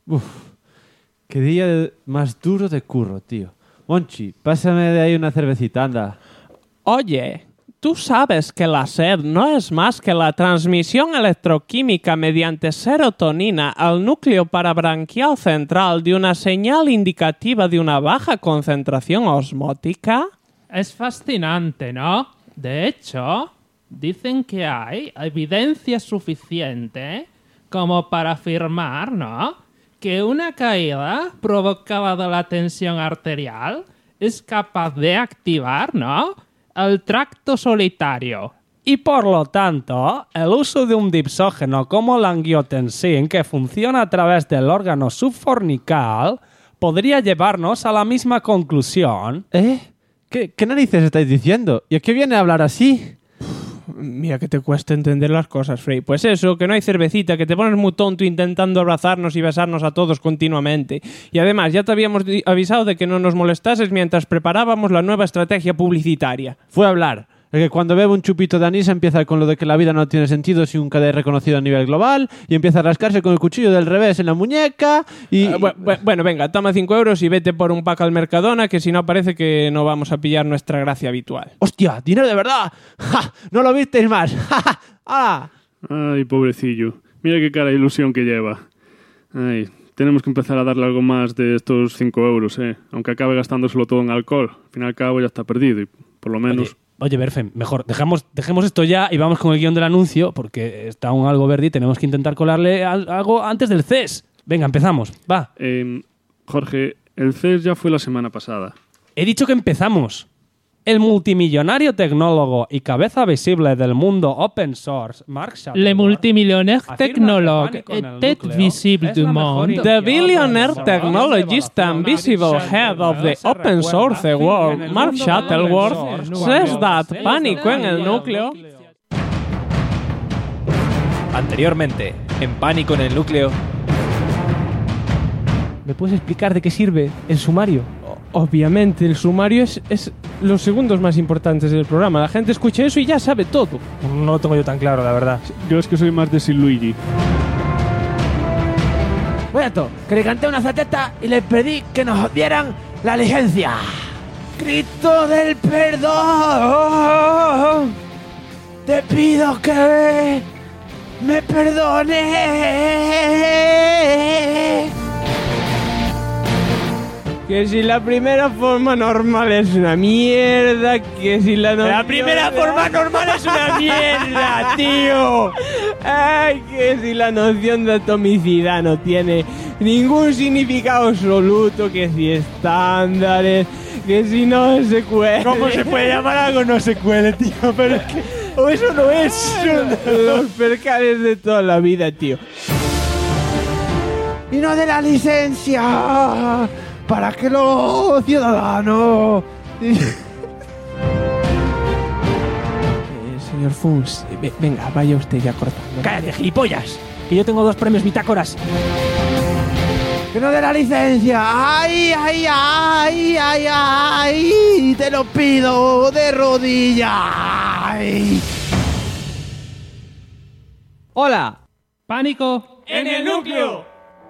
Uf, qué día más duro de curro, tío. Monchi, pásame de ahí una cervecita, anda. Oye, tú sabes que la sed no es más que la transmisión electroquímica mediante serotonina al núcleo parabranquial central de una señal indicativa de una baja concentración osmótica. Es fascinante, ¿no? De hecho, dicen que hay evidencia suficiente como para afirmar, ¿no?, que una caída provocada de la tensión arterial es capaz de activar, ¿no?, el tracto solitario. Y por lo tanto, el uso de un dipsógeno como la angiotensin, que funciona a través del órgano subfornical, podría llevarnos a la misma conclusión. ¿Qué narices estáis diciendo? ¿Y a qué viene a hablar así? Mira que te cuesta entender las cosas, Frey. Pues eso, que no hay cervecita, que te pones muy tonto intentando abrazarnos y besarnos a todos continuamente. Y además, ya te habíamos avisado de que no nos molestases mientras preparábamos la nueva estrategia publicitaria. Fue a hablar. El que cuando bebe un chupito de anís empieza con lo de que la vida no tiene sentido si un KD es reconocido a nivel global y empieza a rascarse con el cuchillo del revés en la muñeca y... Bueno, venga, toma 5 euros y vete por un pack al Mercadona, que si no parece que no vamos a pillar nuestra gracia habitual. ¡Hostia! ¡Dinero de verdad! ¡Ja! ¡No lo visteis más! ¡Ja, ja! ¡Ah! Ay, pobrecillo. Mira qué cara de ilusión que lleva. Ay, tenemos que empezar a darle algo más de estos 5 euros, aunque acabe gastándoselo todo en alcohol. Al fin y al cabo ya está perdido y por lo menos... Oye, Berfen, mejor dejemos esto ya y vamos con el guión del anuncio, porque está aún algo verde y tenemos que intentar colarle algo antes del CES. Venga, empezamos, va. Jorge, el CES ya fue la semana pasada. He dicho que empezamos. El multimillonario tecnólogo y cabeza visible del mundo open source, Mark Shuttleworth, Le multimillionnaire afirma technologue que Pánico en el et núcleo visible es du la mejor monde. iniciativa The billionaire open source technologist and visible head of the open source world, Mark Shuttleworth, says that Pánico en el núcleo... Anteriormente, en Pánico en el núcleo. ¿Me puedes explicar de qué sirve el sumario? Obviamente, el sumario es los segundos más importantes del programa. La gente escucha eso y ya sabe todo. No lo tengo yo tan claro, la verdad. Yo es que soy más de Sin Luigi. Bueno, que le canté una zaceta y le pedí que nos dieran la licencia. Cristo del perdón, te pido que me perdones. Que si la primera forma normal es una mierda, que si la primera forma normal es una mierda, tío. Ay, que si la noción de atomicidad no tiene ningún significado absoluto, que si estándares, que si no se cuele. ¿Cómo se puede llamar algo no se cuele, tío? Pero es que... O eso no es. Los percales de toda la vida, tío. Y no de la licencia. Para que los ciudadanos... Señor Funs, venga, vaya usted ya cortando. ¡Cállate, gilipollas! Que yo tengo 2 premios bitácoras. ¡Que no de la licencia! ¡Ay, ay, ay, ay, ay! ¡Te lo pido de rodillas! ¡Ay! ¡Hola! Pánico ¡En el núcleo!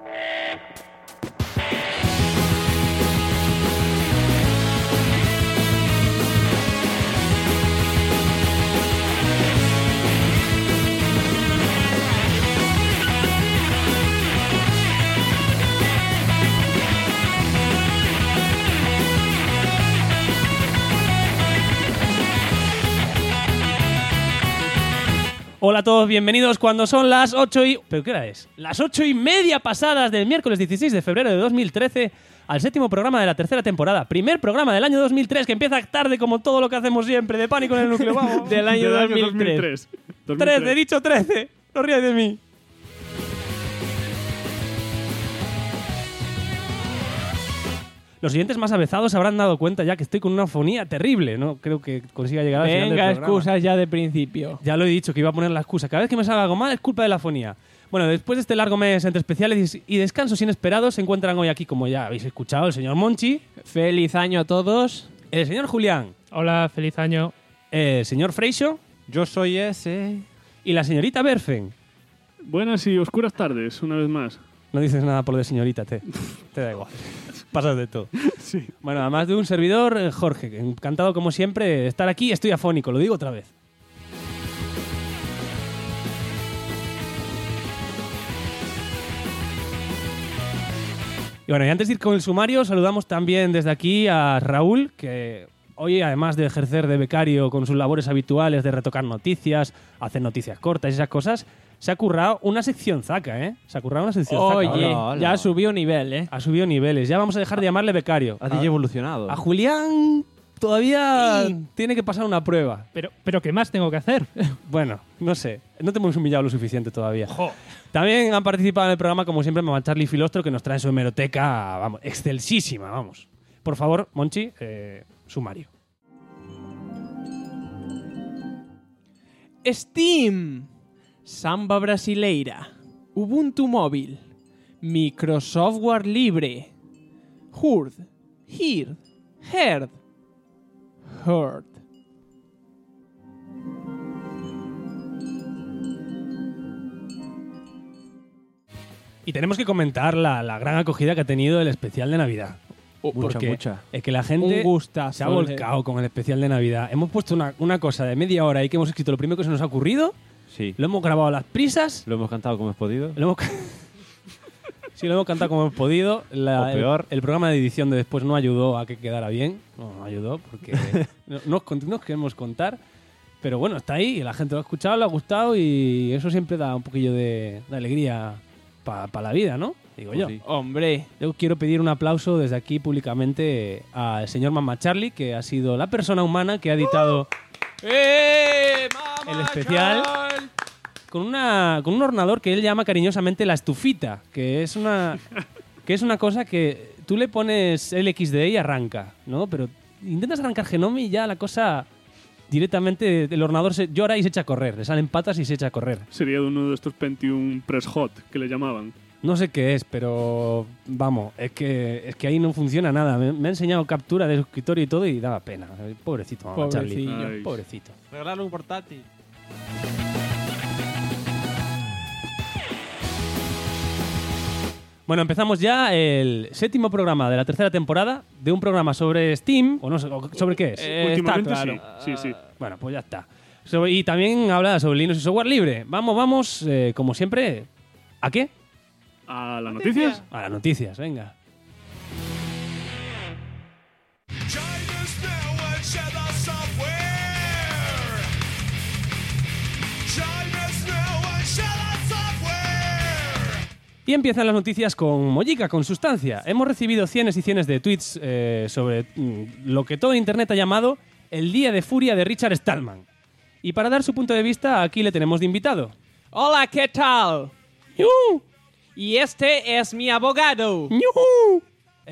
Hola a todos, bienvenidos cuando son las 8 y... ¿Pero qué hora es? Las 8:30 pasadas del miércoles 16 de febrero de 2013 al 7º programa de la 3ª temporada. Primer programa del año 2003 que empieza tarde como todo lo que hacemos siempre de Pánico en el núcleo. Vamos. Del año 2003. 13, he dicho 13. No rías de mí. Los oyentes más avezados se habrán dado cuenta ya que estoy con una fonía terrible. No creo que consiga llegar al final del Venga, programa. excusas ya de principio. Ya lo he dicho, que iba a poner la excusa. Cada vez que me salga algo mal es culpa de la fonía. Bueno, después de este largo mes entre especiales y descansos inesperados, se encuentran hoy aquí, como ya habéis escuchado, el señor Monchi, Feliz año a todos. el señor Julián, Hola, feliz año. el señor Freixo Yo soy ese... y la señorita Berfen. Buenas y oscuras tardes, una vez más. No dices nada por lo de señorita, te da igual. Pasas de todo. Sí. Bueno, además de un servidor, Jorge, encantado como siempre de estar aquí. Estoy afónico, lo digo otra vez. Y bueno, y antes de ir con el sumario, saludamos también desde aquí a Raúl, que hoy, además de ejercer de becario con sus labores habituales de retocar noticias, hacer noticias cortas y esas cosas, se ha currado una sección zaca, ¿eh? Se ha currado una sección zaca. Oye, Hola. ya subió nivel, ¿eh? Ha subido niveles. Ya vamos a dejar de llamarle becario. Ha DJ evolucionado. A Julián todavía tiene que pasar una prueba. Pero ¿qué más tengo que hacer? Bueno, no sé. No te hemos humillado lo suficiente todavía. También han participado en el programa, como siempre, Mamá Charlie y Filostro, que nos traen su hemeroteca, vamos, excelsísima, vamos. Por favor, Monchi, sumario. Steam, Samba Brasileira, Ubuntu Móvil, Microsoftware Libre, Hurd, Heard, Heard. Y tenemos que comentar la gran acogida que ha tenido el especial de Navidad. Porque mucha. es que la gente Un gustazo, se ha volcado con el especial de Navidad. Hemos puesto una cosa de media hora ahí que hemos escrito lo primero que se nos ha ocurrido, Sí. lo hemos grabado a las prisas, Lo hemos cantado como hemos podido. lo hemos... Sí, lo hemos cantado como hemos podido. O peor. El programa de edición de después no ayudó a que quedara bien. No ayudó porque no os queremos contar. Pero bueno, está ahí y la gente lo ha escuchado, le ha gustado y eso siempre da un poquillo de alegría para la vida, ¿no? Digo Pues yo. sí. Hombre, Yo quiero pedir un aplauso desde aquí públicamente al señor Mamá Charlie, que ha sido la persona humana que ha editado el especial con un ordenador que él llama cariñosamente la estufita, que es una cosa que tú le pones LXD y arranca, ¿no? Pero intentas arrancar Genome y ya la cosa directamente el ordenador se llora y se echa a correr, le salen patas y se echa a correr. Sería de uno de estos Pentium Press Hot que le llamaban. No sé qué es, pero vamos, es que ahí no funciona nada. Me ha enseñado captura de su escritorio y todo y daba pena. Pobrecito, Mamá Charlie. Pobrecillo. Ay. Pobrecito. Regalarle un portátil. Bueno, empezamos ya el 7º programa de la 3ª temporada de un programa sobre Steam, o no sé, ¿sobre qué es? Últimamente está claro. sí. Bueno, pues ya está. Y también habla sobre Linux y software libre. Vamos, como siempre, ¿a qué? ¿A las noticias? A las noticias, venga. Y empiezan las noticias con Mollica, con sustancia. Hemos recibido cienes y cienes de tweets sobre lo que todo Internet ha llamado el día de furia de Richard Stallman. Y para dar su punto de vista, aquí le tenemos de invitado. hola, ¿qué tal? ¡Yu! Y este es mi abogado. ¡Yuhu!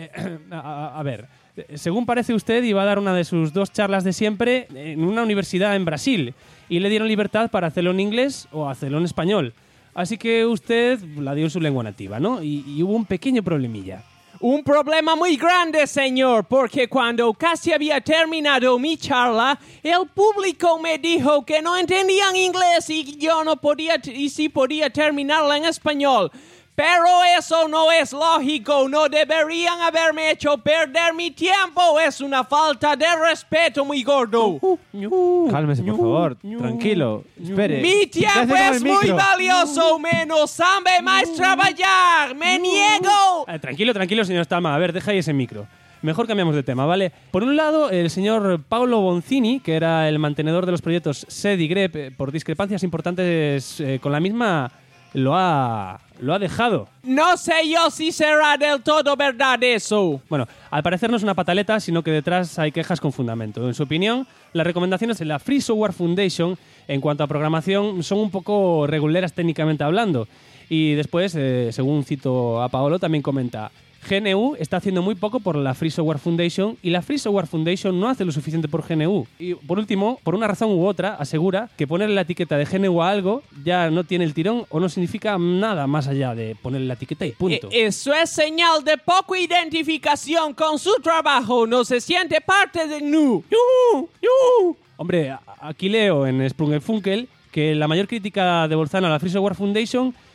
A ver, según parece usted, iba a dar una de sus 2 charlas de siempre en una universidad en Brasil y le dieron libertad para hacerlo en inglés o hacerlo en español. Así que usted la dio en su lengua nativa, ¿no? Y hubo un pequeño problemilla. Un problema muy grande, señor, porque cuando casi había terminado mi charla, el público me dijo que no entendían inglés y yo no podía, y sí podía terminarla en español. Pero eso no es lógico, no deberían haberme hecho perder mi tiempo, es una falta de respeto muy gordo. Cálmese, por favor. Tranquilo. Espere. Mi tiempo ¿Qué hace con es el muy micro? valioso, menos sabe más trabajar, me niego. Tranquilo, señor Stallman. A ver, deja ahí ese micro. Mejor cambiamos de tema, ¿vale? Por un lado, el señor Paolo Boncini, que era el mantenedor de los proyectos SED y grep, por discrepancias importantes con la misma, lo ha dejado. No sé yo si será del todo verdad eso. Bueno, al parecer no es una pataleta, sino que detrás hay quejas con fundamento. En su opinión, las recomendaciones de la Free Software Foundation en cuanto a programación son un poco reguleras técnicamente hablando. Y después, según cito a Paolo, también comenta: GNU está haciendo muy poco por la Free Software Foundation y la Free Software Foundation no hace lo suficiente por GNU. Y por último, por una razón u otra, asegura que ponerle la etiqueta de GNU a algo ya no tiene el tirón o no significa nada más allá de ponerle la etiqueta y punto. Eso es señal de poca identificación con su trabajo. No se siente parte de GNU. ¡Yuhu! Hombre, aquí leo en Sprungelfunkel que la mayor crítica de Bolzano a la Free Software Foundation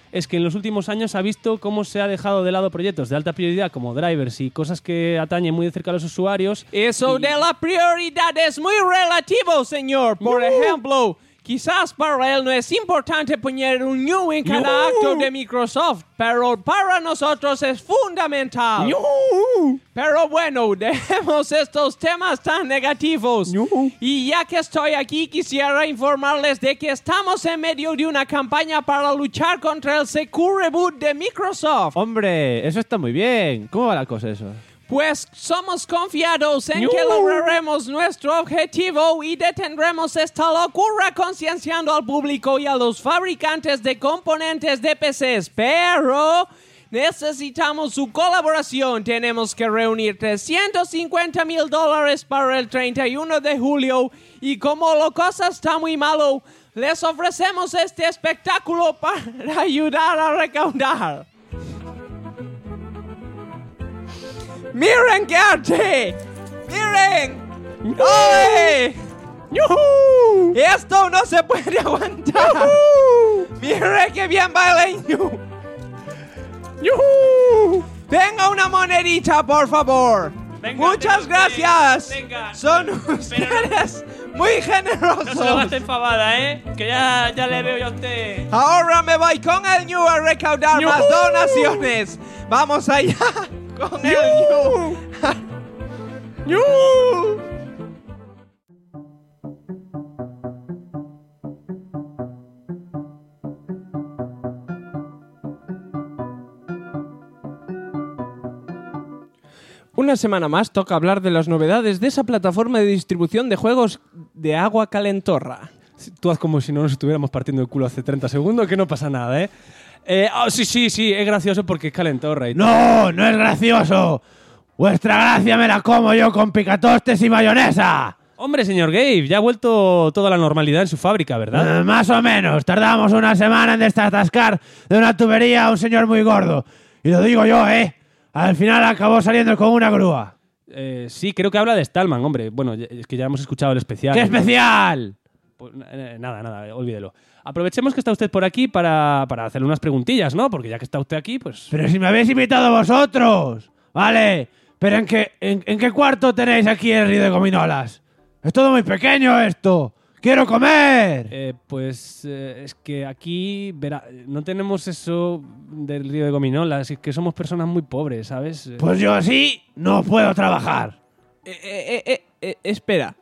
es que en los últimos años ha visto cómo se ha dejado de lado proyectos de alta prioridad como drivers y cosas que atañen muy de cerca a los usuarios. Eso de la prioridad es muy relativo, señor. Por ejemplo, quizás para él no es importante poner un new en cada acto de Microsoft, pero para nosotros es fundamental. Pero bueno, dejemos estos temas tan negativos. Y ya que estoy aquí, quisiera informarles de que estamos en medio de una campaña para luchar contra el Secure Reboot de Microsoft. Hombre, eso está muy bien. ¿Cómo va la cosa eso? Pues somos confiados en que lograremos nuestro objetivo y detendremos esta locura concienciando al público y a los fabricantes de componentes de PCs, pero necesitamos su colaboración. Tenemos que reunir $350,000 para el 31 de julio y como la cosa está muy malo, les ofrecemos este espectáculo para ayudar a recaudar. ¡Miren qué arte! ¡Miren! ¡Ay! ¡Yuhu! ¡Esto no se puede aguantar! ¡Miren qué bien bailen! ¡Yuhu! ¡Venga una monedita, por favor! ¡Muchas gracias! Venga. ¡Son ustedes muy generosos! No se lo gasten fabada, ¿eh? Que ya le veo yo a usted. Ahora me voy con el Ñu a recaudar más donaciones. ¡Vamos allá! Con el Ñu. Una semana más toca hablar de las novedades de esa plataforma de distribución de juegos de agua calentorra. Tú haz como si no nos estuviéramos partiendo el culo hace 30 segundos, que no pasa nada, ¿eh? Sí, es gracioso porque es calentorra. ¡No, no es gracioso! ¡Vuestra gracia me la como yo con picatostes y mayonesa! Hombre, señor Gabe, ya ha vuelto toda la normalidad en su fábrica, ¿verdad? Más o menos. Tardamos una semana en desatascar de una tubería a un señor muy gordo. Y lo digo yo, ¿eh? Al final acabó saliendo con una grúa. Sí, creo que habla de Stallman, hombre. Bueno, es que ya hemos escuchado el especial. ¡Qué especial! Pues, nada, olvídelo. Aprovechemos que está usted por aquí para hacerle unas preguntillas, ¿no? Porque ya que está usted aquí, pues... ¡Pero si me habéis invitado vosotros! Vale, pero ¿en qué cuarto tenéis aquí el río de gominolas? Es todo muy pequeño esto. ¡Quiero comer! Es que aquí, verá, no tenemos eso del río de gominolas. Es que somos personas muy pobres, ¿sabes? Pues yo así no puedo trabajar. Espera.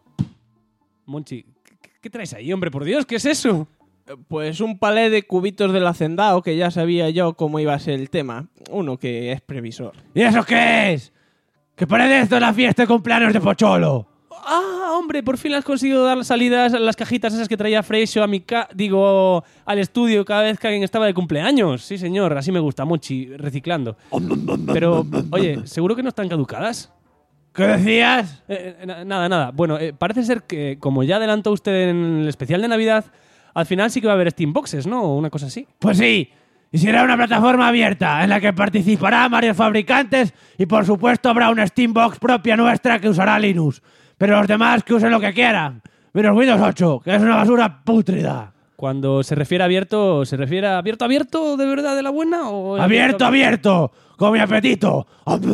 Monchi, ¿qué traes ahí, hombre? Por Dios, ¿qué es eso? Pues un palé de cubitos del hacendado que ya sabía yo cómo iba a ser el tema. Uno que es previsor. ¿Y eso qué es? ¿Qué parece esto la fiesta de cumpleaños de Pocholo? Ah, hombre, por fin has conseguido dar salidas a las cajitas esas que traía Freixo a al estudio cada vez que alguien estaba de cumpleaños. Sí, señor, así me gusta, Monchi, reciclando. Pero, oye, ¿seguro que no están caducadas? ¿Qué decías? Nada. Bueno, parece ser que, como ya adelantó usted en el especial de Navidad, al final sí que va a haber Steam Boxes, ¿no? Una cosa así. Pues sí. Y será una plataforma abierta en la que participarán varios fabricantes y, por supuesto, habrá una Steam Box propia nuestra que usará Linux. Pero los demás que usen lo que quieran. Menos Windows 8, que es una basura pútrida. Cuando se refiere a abierto, ¿se refiere a abierto de verdad de la buena? O ¡Abierto! ¡Con mi apetito!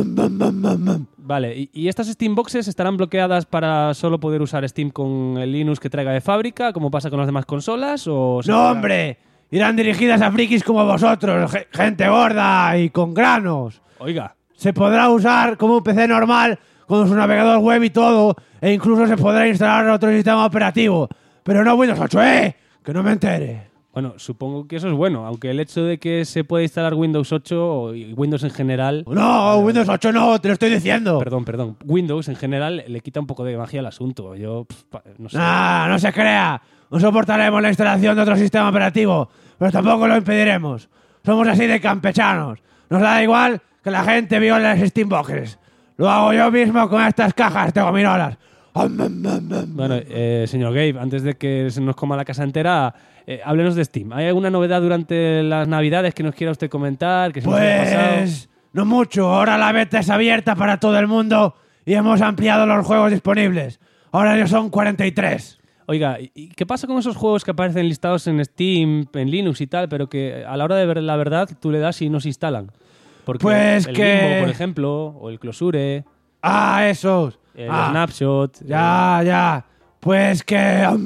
Vale, ¿y estas Steam Boxes estarán bloqueadas para solo poder usar Steam con el Linux que traiga de fábrica, como pasa con las demás consolas? ¡No, hombre! Irán dirigidas a frikis como vosotros, gente gorda y con granos. Oiga. Se podrá usar como un PC normal con su navegador web y todo, e incluso se podrá instalar otro sistema operativo. Pero no Windows 8, que no me entere. Bueno, supongo que eso es bueno, aunque el hecho de que se pueda instalar Windows 8 y Windows en general... No, Windows 8 no, te lo estoy diciendo. Perdón. Windows en general le quita un poco de magia al asunto. Yo, no sé. No se crea. No soportaremos la instalación de otro sistema operativo, pero tampoco lo impediremos. Somos así de campechanos. Nos da igual que la gente viole las Steam Boxes. Lo hago yo mismo con estas cajas de gominolas. Bueno, señor Gabe, antes de que se nos coma la casa entera, háblenos de Steam. ¿Hay alguna novedad durante las Navidades que nos quiera usted comentar? Que se nos haya pasado? Pues no mucho. Ahora la beta es abierta para todo el mundo y hemos ampliado los juegos disponibles. Ahora ya son 43. Oiga, ¿y qué pasa con esos juegos que aparecen listados en Steam, en Linux y tal, pero que a la hora de ver la verdad tú le das y no se instalan? Porque Pues el que- Limbo, por ejemplo, o el Closure, ¡Ah, esos! el Ah, Snapshot... Ya. Pues que...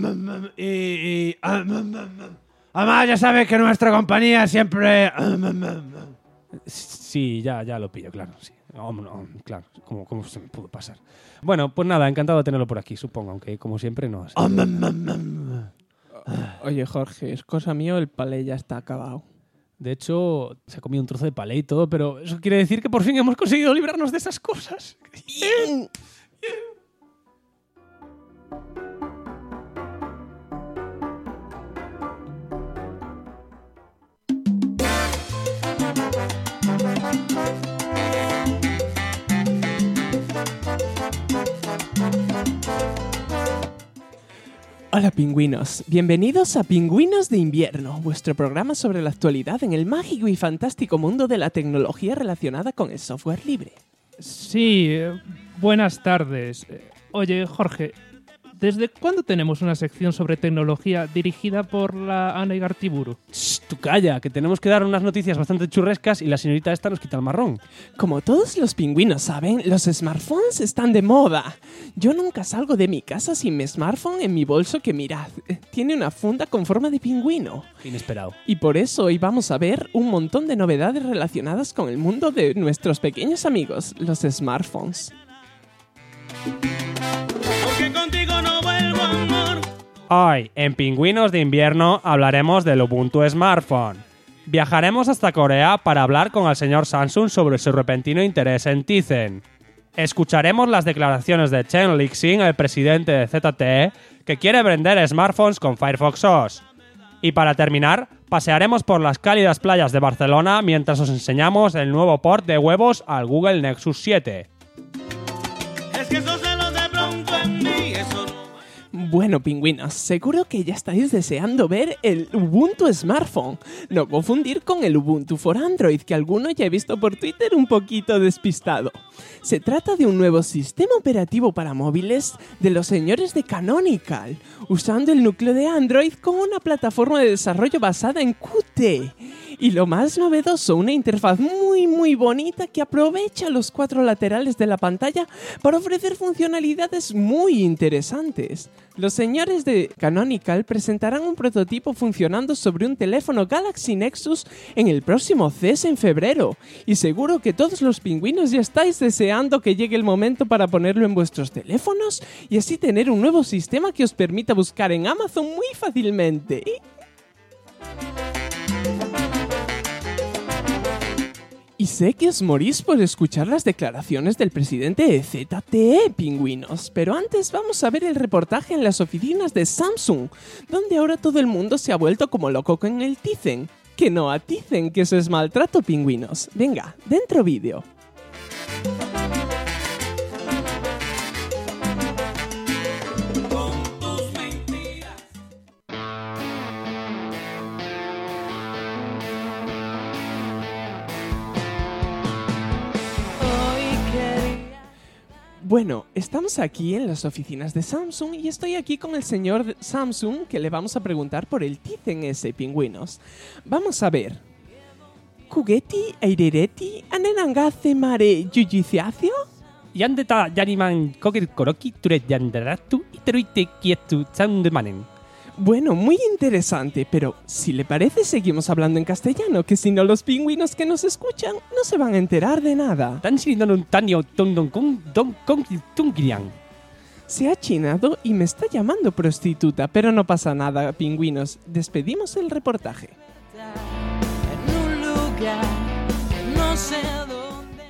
Además, ya sabes que nuestra compañía siempre... Sí, ya lo pillo, claro. Sí. No, claro, ¿cómo se me pudo pasar? Bueno, pues nada, encantado de tenerlo por aquí, supongo, aunque como siempre no. Oye, Jorge, es cosa mío, el palé ya está acabado. De hecho, se ha comido un trozo de palé y todo, pero eso quiere decir que por fin hemos conseguido librarnos de esas cosas. Hola pingüinos, bienvenidos a Pingüinos de Invierno, vuestro programa sobre la actualidad en el mágico y fantástico mundo de la tecnología relacionada con el software libre. Sí, buenas tardes. Oye, Jorge, ¿desde cuándo tenemos una sección sobre tecnología dirigida por la Ana Igartiburu? Shh, tú calla, que tenemos que dar unas noticias bastante churrescas y la señorita esta nos quita el marrón. Como todos los pingüinos saben, los smartphones están de moda. Yo nunca salgo de mi casa sin mi smartphone en mi bolso que mirad, tiene una funda con forma de pingüino. Inesperado. Y por eso hoy vamos a ver un montón de novedades relacionadas con el mundo de nuestros pequeños amigos, los smartphones. Hoy, en Pingüinos de Invierno, hablaremos del Ubuntu Smartphone. Viajaremos hasta Corea para hablar con el señor Samsung sobre su repentino interés en Tizen. Escucharemos las declaraciones de Chen Lixin, el presidente de ZTE, que quiere vender smartphones con Firefox OS. Y para terminar, pasearemos por las cálidas playas de Barcelona mientras os enseñamos el nuevo port de huevos al Google Nexus 7. Bueno, pingüinos, seguro que ya estáis deseando ver el Ubuntu Smartphone. No confundir con el Ubuntu for Android, que alguno ya he visto por Twitter un poquito despistado. Se trata de un nuevo sistema operativo para móviles de los señores de Canonical, usando el núcleo de Android con una plataforma de desarrollo basada en Qt. Y lo más novedoso, una interfaz muy bonita que aprovecha los 4 laterales de la pantalla para ofrecer funcionalidades muy interesantes. Los señores de Canonical presentarán un prototipo funcionando sobre un teléfono Galaxy Nexus en el próximo CES en febrero. Y seguro que todos los pingüinos ya estáis deseando que llegue el momento para ponerlo en vuestros teléfonos y así tener un nuevo sistema que os permita buscar en Amazon muy fácilmente. Y sé que os morís por escuchar las declaraciones del presidente de ZTE, pingüinos, pero antes vamos a ver el reportaje en las oficinas de Samsung, donde ahora todo el mundo se ha vuelto como loco con el Tizen. Que no a Tizen, que eso es maltrato, pingüinos. Venga, dentro vídeo. Bueno, estamos aquí en las oficinas de Samsung y estoy aquí con el señor Samsung que le vamos a preguntar por el Tizen ese, pingüinos. Vamos a ver. ¿Kugeti, Eirereti, Anenangase Mare Yujiciacio? Yandeta Yaniman Kokir Koroki Turet Yandaratu Iteruite Kietu Tsandemanen. Bueno, muy interesante, pero si le parece seguimos hablando en castellano, que si no los pingüinos que nos escuchan no se van a enterar de nada. Tan un tanio don tungrian. Se ha chinado y me está llamando prostituta, pero no pasa nada, pingüinos. Despedimos el reportaje. En un lugar, no sé dónde.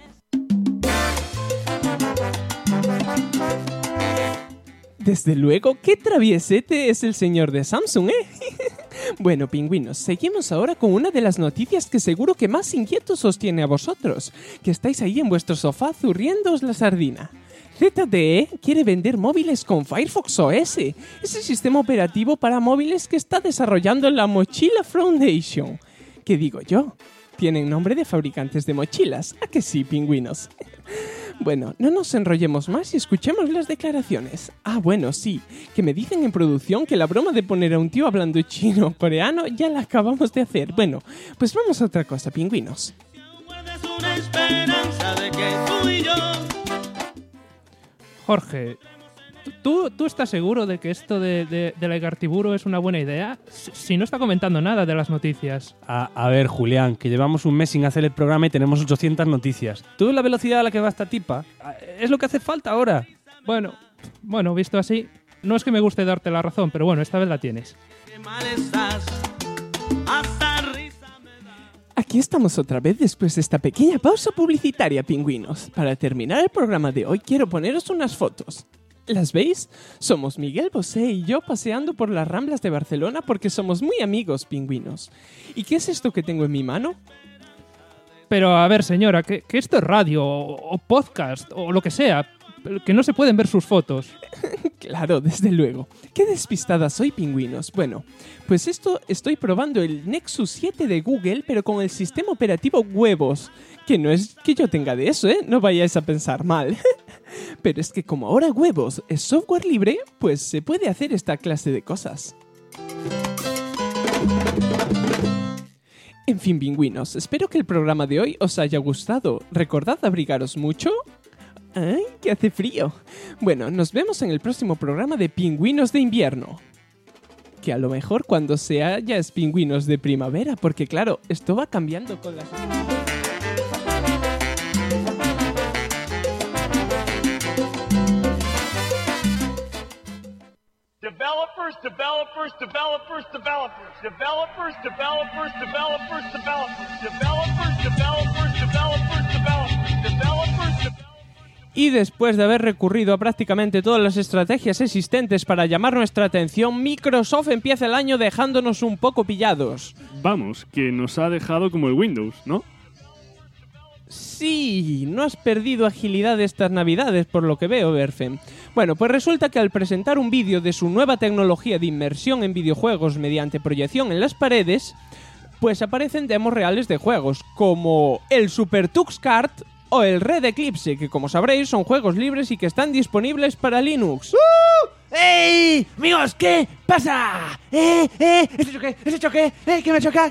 Desde luego, qué traviesete es el señor de Samsung, ¿eh? Bueno, pingüinos, seguimos ahora con una de las noticias que seguro que más inquietos os tiene a vosotros, que estáis ahí en vuestro sofá zurriéndoos la sardina. ZTE quiere vender móviles con Firefox OS, ese sistema operativo para móviles que está desarrollando la Mochila Foundation. ¿Qué digo yo? Tienen nombre de fabricantes de mochilas, ¿a que sí, pingüinos? Bueno, no nos enrollemos más y escuchemos las declaraciones. Ah, bueno, sí, que me dicen en producción que la broma de poner a un tío hablando chino o coreano ya la acabamos de hacer. Bueno, pues vamos a otra cosa, pingüinos. Jorge, ¿tú estás seguro de que esto de la Igartiburu es una buena idea? Si no está comentando nada de las noticias. A ver, Julián, que llevamos un mes sin hacer el programa y tenemos 800 noticias. ¿Tú ves la velocidad a la que va esta tipa? Es lo que hace falta ahora. Bueno, visto así, no es que me guste darte la razón, pero bueno, esta vez la tienes. Aquí estamos otra vez después de esta pequeña pausa publicitaria, pingüinos. Para terminar el programa de hoy quiero poneros unas fotos. ¿Las veis? Somos Miguel Bosé y yo paseando por las Ramblas de Barcelona porque somos muy amigos, pingüinos. ¿Y qué es esto que tengo en mi mano? Pero a ver, señora, que esto es radio o podcast o lo que sea, que no se pueden ver sus fotos. Claro, desde luego. Qué despistada soy, pingüinos. Bueno, pues estoy probando el Nexus 7 de Google, pero con el sistema operativo Huevos. Que no es que yo tenga de eso, ¿eh? No vayáis a pensar mal. Pero es que como ahora Huevos es software libre, pues se puede hacer esta clase de cosas. En fin, pingüinos, espero que el programa de hoy os haya gustado. Recordad abrigaros mucho. ¡Ay, que hace frío! Bueno, nos vemos en el próximo programa de Pingüinos de Invierno. Que a lo mejor cuando sea ya es Pingüinos de Primavera, porque claro, esto va cambiando con las... Developers, developers, developers, developers, developers, developers, developers, developers, developers, developers, developers, developers, developers. Y después de haber recurrido a prácticamente todas las estrategias existentes para llamar nuestra atención, Microsoft empieza el año dejándonos un poco pillados. Vamos, que nos ha dejado como el Windows, ¿no? Sí, no has perdido agilidad estas navidades, por lo que veo, Berfen. Bueno, pues resulta que al presentar un vídeo de su nueva tecnología de inmersión en videojuegos mediante proyección en las paredes, pues aparecen demos reales de juegos, como el Super Tux Kart o el Red Eclipse, que como sabréis son juegos libres y que están disponibles para Linux. ¡Ey! Amigos, ¿qué pasa? ¿Ese choque? ¿Qué me choca?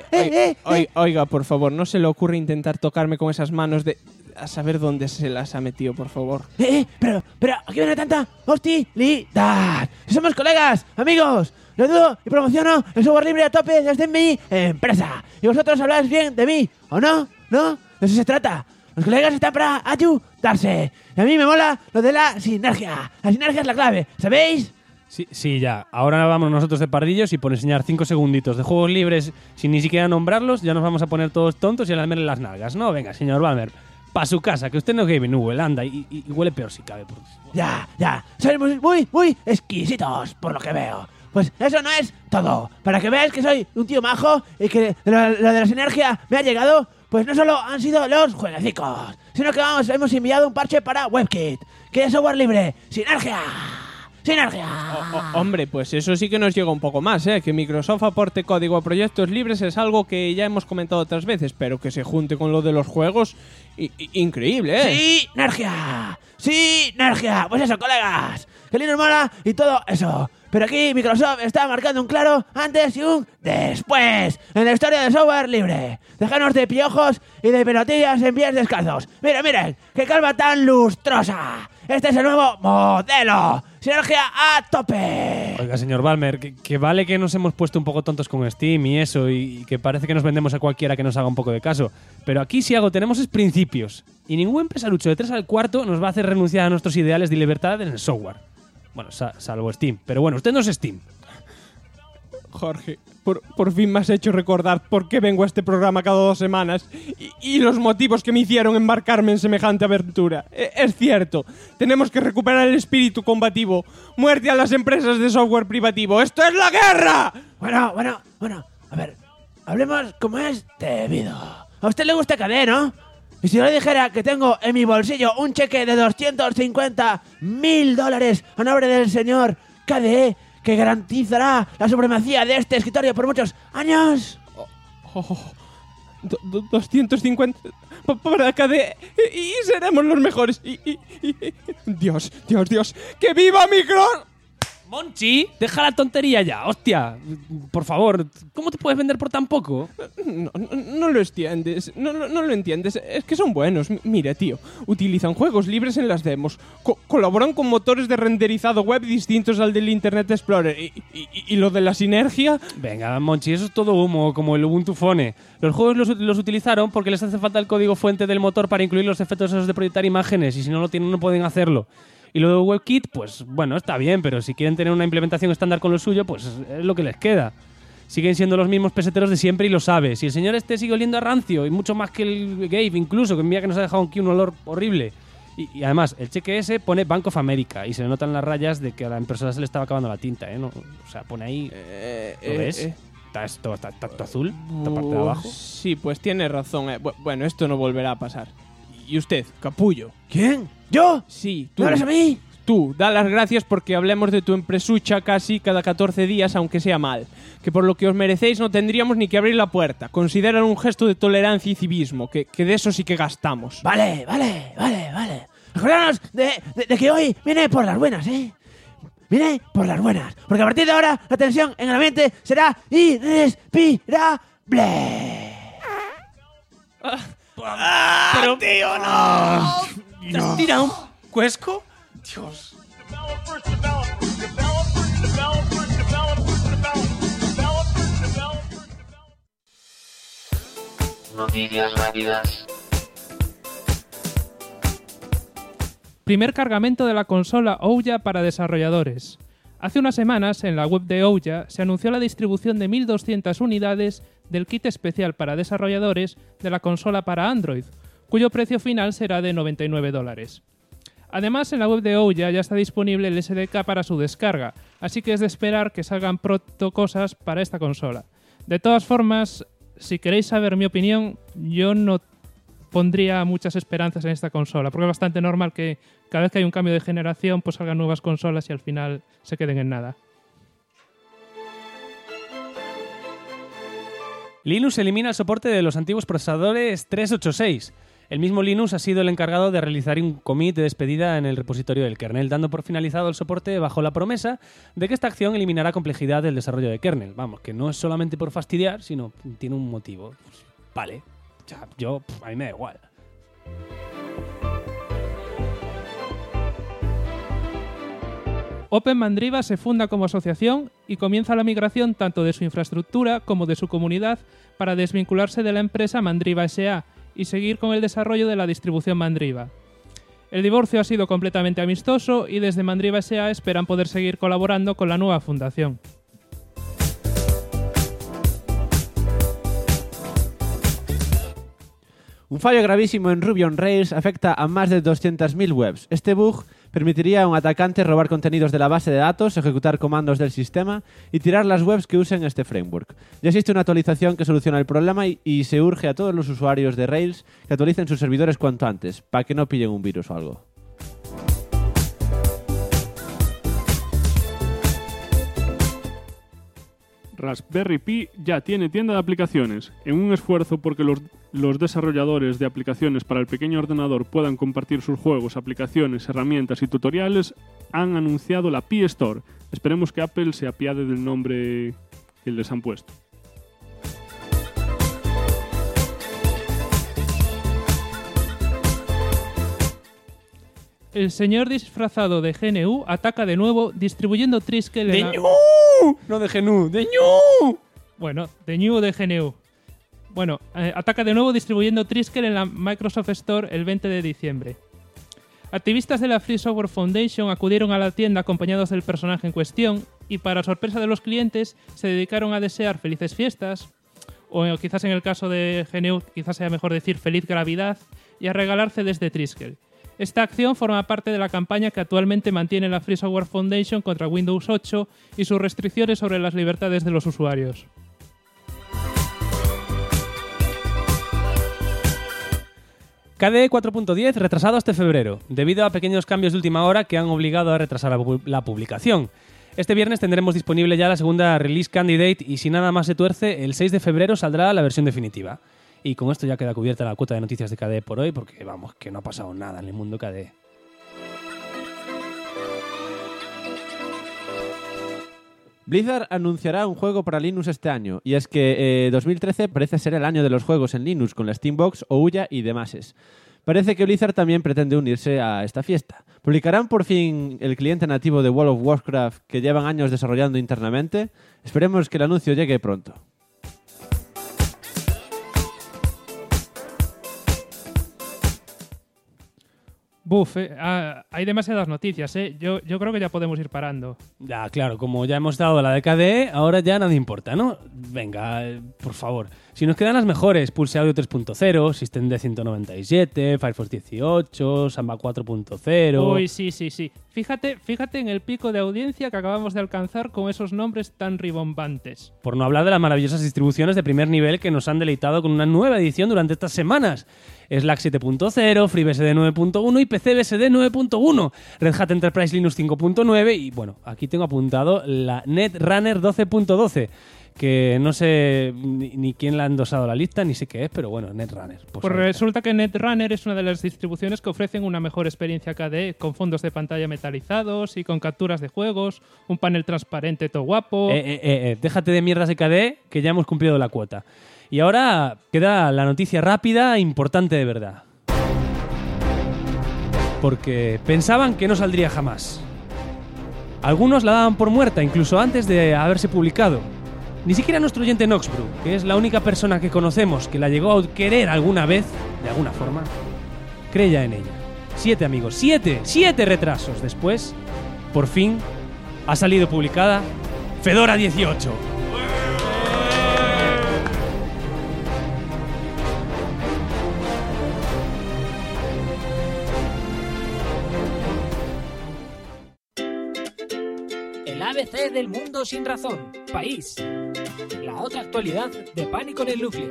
Oiga, por favor, no se le ocurre intentar tocarme con esas manos de... A saber dónde se las ha metido, por favor. Pero, aquí viene tanta hostilidad. Si somos colegas, amigos, lo dudo y promociono el software libre a tope desde mi empresa. Y vosotros habláis bien de mí, ¿o no? ¿No? De eso se trata. Los colegas están para ayudarse. Y a mí me mola lo de la sinergia. La sinergia es la clave, ¿sabéis? Sí, ya. Ahora vamos nosotros de pardillos y por enseñar 5 segunditos de juegos libres sin ni siquiera nombrarlos, ya nos vamos a poner todos tontos y a lamerle las nalgas. No, venga, señor Balmer. Pa' su casa, que usted no es Game Newell, anda, y huele peor si cabe. Ya. Sois muy exquisitos, por lo que veo. Pues eso no es todo. Para que veáis que soy un tío majo y que lo de la sinergia me ha llegado, pues no solo han sido los jueguecicos, sino que hemos enviado un parche para WebKit, que es software libre. ¡Sinergia! Hombre, pues eso sí que nos llega un poco más, ¿eh? Que Microsoft aporte código a proyectos libres es algo que ya hemos comentado otras veces, pero que se junte con lo de los juegos, increíble, ¿eh? ¡Sinergia! Pues eso, colegas, que Linux mola y todo eso. Pero aquí Microsoft está marcando un claro antes y un después en la historia del software libre. Déjanos de piojos y de pelotillas en pies descalzos. Miren, qué calva tan lustrosa. Este es el nuevo modelo. ¡Sinergia a tope! Oiga, señor Balmer, que vale que nos hemos puesto un poco tontos con Steam y eso, y que parece que nos vendemos a cualquiera que nos haga un poco de caso. Pero aquí si algo tenemos es principios. Y ningún empresarucho de 3 al cuarto nos va a hacer renunciar a nuestros ideales de libertad en el software. Bueno, salvo Steam. Pero bueno, usted no es Steam. Jorge, por fin me has hecho recordar por qué vengo a este programa cada 2 semanas y los motivos que me hicieron embarcarme en semejante aventura. Es cierto, tenemos que recuperar el espíritu combativo. ¡Muerte a las empresas de software privativo! ¡Esto es la guerra! Bueno, a ver, hablemos como es debido. A usted le gusta KDE, ¿no? Y si yo le dijera que tengo en mi bolsillo un cheque de $250,000 a nombre del señor KDE, que garantizará la supremacía de este escritorio por muchos años. 250 para KDE y seremos los mejores. Dios, ¡que viva Micron! Monchi, deja la tontería ya, hostia. Por favor, ¿cómo te puedes vender por tan poco? No lo entiendes. No lo entiendes. Es que son buenos. Mira, tío. Utilizan juegos libres en las demos. Colaboran con motores de renderizado web distintos al del Internet Explorer. ¿Y lo de la sinergia? Venga, Monchi, eso es todo humo, como el Ubuntu Phone. Los juegos los utilizaron porque les hace falta el código fuente del motor para incluir los efectos esos de proyectar imágenes. Y si no lo tienen, no pueden hacerlo. Y lo de WebKit, pues bueno, está bien, pero si quieren tener una implementación estándar con lo suyo, pues es lo que les queda. Siguen siendo los mismos peseteros de siempre y lo sabe. Si el señor este sigue oliendo a rancio, y mucho más que el Gabe incluso, que mira que nos ha dejado aquí un olor horrible. Y además, el cheque ese pone Bank of America y se le notan las rayas de que a la impresora se le estaba acabando la tinta, ¿eh? No, o sea, pone ahí... ¿Lo ves? ¿Está azul? ¿Esta parte de abajo? Sí, pues tiene razón. Bueno, esto no volverá a pasar. ¿Y usted, capullo? ¿Quién? ¿Yo? Sí, tú. ¿No eres a mí? Tú, da las gracias porque hablemos de tu empresucha casi cada 14 días, aunque sea mal. Que por lo que os merecéis no tendríamos ni que abrir la puerta. Consideran un gesto de tolerancia y civismo, que de eso sí que gastamos. Vale. Acordaros de que hoy viene por las buenas, ¿eh? Viene por las buenas. Porque a partir de ahora la tensión en el ambiente será irrespirable. Pero, tío, no. ¿Te has tirado un cuesco? Dios. Noticias rápidas. Primer cargamento de la consola Ouya para desarrolladores. Hace unas semanas, en la web de Ouya, se anunció la distribución de 1.200 unidades del kit especial para desarrolladores de la consola para Android, cuyo precio final será de $99. Además, en la web de Ouya ya está disponible el SDK para su descarga, así que es de esperar que salgan pronto cosas para esta consola. De todas formas, si queréis saber mi opinión, yo no pondría muchas esperanzas en esta consola, porque es bastante normal que cada vez que hay un cambio de generación pues salgan nuevas consolas y al final se queden en nada. Linux elimina el soporte de los antiguos procesadores 386. El mismo Linux ha sido el encargado de realizar un commit de despedida en el repositorio del kernel, dando por finalizado el soporte bajo la promesa de que esta acción eliminará complejidad del desarrollo de kernel. Vamos, que no es solamente por fastidiar, sino tiene un motivo. Pues, vale, ya, a mí me da igual. Open Mandriva se funda como asociación y comienza la migración tanto de su infraestructura como de su comunidad para desvincularse de la empresa Mandriva S.A. y seguir con el desarrollo de la distribución Mandriva. El divorcio ha sido completamente amistoso y desde Mandriva S.A. esperan poder seguir colaborando con la nueva fundación. Un fallo gravísimo en Ruby on Rails afecta a más de 200.000 webs. Este bug permitiría a un atacante robar contenidos de la base de datos, ejecutar comandos del sistema y tirar las webs que usen este framework. Ya existe una actualización que soluciona el problema y se urge a todos los usuarios de Rails que actualicen sus servidores cuanto antes, para que no pillen un virus o algo. Raspberry Pi ya tiene tienda de aplicaciones. En un esfuerzo porque los desarrolladores de aplicaciones para el pequeño ordenador puedan compartir sus juegos, aplicaciones, herramientas y tutoriales, han anunciado la Pi Store. Esperemos que Apple se apiade del nombre que les han puesto. El señor disfrazado de GNU ataca de nuevo distribuyendo Triskel ¡De ñu! No de GNU, de ñu. Bueno, de ñu de GNU. Bueno, ataca de nuevo distribuyendo Triskel en la Microsoft Store el 20 de diciembre. Activistas de la Free Software Foundation acudieron a la tienda acompañados del personaje en cuestión y, para sorpresa de los clientes, se dedicaron a desear felices fiestas, o quizás en el caso de GNU quizás sea mejor decir feliz gravidad, y a regalar CDs de Triskel. Esta acción forma parte de la campaña que actualmente mantiene la Free Software Foundation contra Windows 8 y sus restricciones sobre las libertades de los usuarios. KDE 4.10 retrasado este febrero, debido a pequeños cambios de última hora que han obligado a retrasar la publicación. Este viernes tendremos disponible ya la segunda release candidate y si nada más se tuerce, el 6 de febrero saldrá la versión definitiva. Y con esto ya queda cubierta la cuota de noticias de KDE por hoy, porque vamos, que no ha pasado nada en el mundo KDE. Blizzard anunciará un juego para Linux este año, y es que 2013 parece ser el año de los juegos en Linux con la Steambox, Ouya y demás. Parece que Blizzard también pretende unirse a esta fiesta. ¿Publicarán por fin el cliente nativo de World of Warcraft que llevan años desarrollando internamente? Esperemos que el anuncio llegue pronto. Buf, hay demasiadas noticias, ¿eh? Yo creo que ya podemos ir parando. Ya, claro, como ya hemos dado la de KDE, ahora ya nada importa, ¿no? Venga, por favor. Si nos quedan las mejores, Pulse Audio 3.0, Systemd 197, Firefox 18, Samba 4.0... Uy, sí. Fíjate en el pico de audiencia que acabamos de alcanzar con esos nombres tan ribombantes. Por no hablar de las maravillosas distribuciones de primer nivel que nos han deleitado con una nueva edición durante estas semanas. Slack 7.0, FreeBSD 9.1 y PCBSD 9.1, Red Hat Enterprise Linux 5.9 y, bueno, aquí tengo apuntado la Netrunner 12.12, que no sé ni quién la ha endosado la lista, ni sé qué es, pero bueno, Netrunner. Pues resulta que Netrunner es una de las distribuciones que ofrecen una mejor experiencia KDE, con fondos de pantalla metalizados y con capturas de juegos, un panel transparente todo guapo... Déjate de mierdas de KDE, que ya hemos cumplido la cuota. Y ahora queda la noticia rápida e importante de verdad. Porque pensaban que no saldría jamás. Algunos la daban por muerta, incluso antes de haberse publicado. Ni siquiera nuestro oyente Noxbrew, que es la única persona que conocemos que la llegó a querer alguna vez, de alguna forma, creía en ella. 7 amigos, 7 retrasos después, por fin, ha salido publicada Fedora 18. El ABC del mundo sin razón. País. La otra actualidad de Pánico en el Núcleo.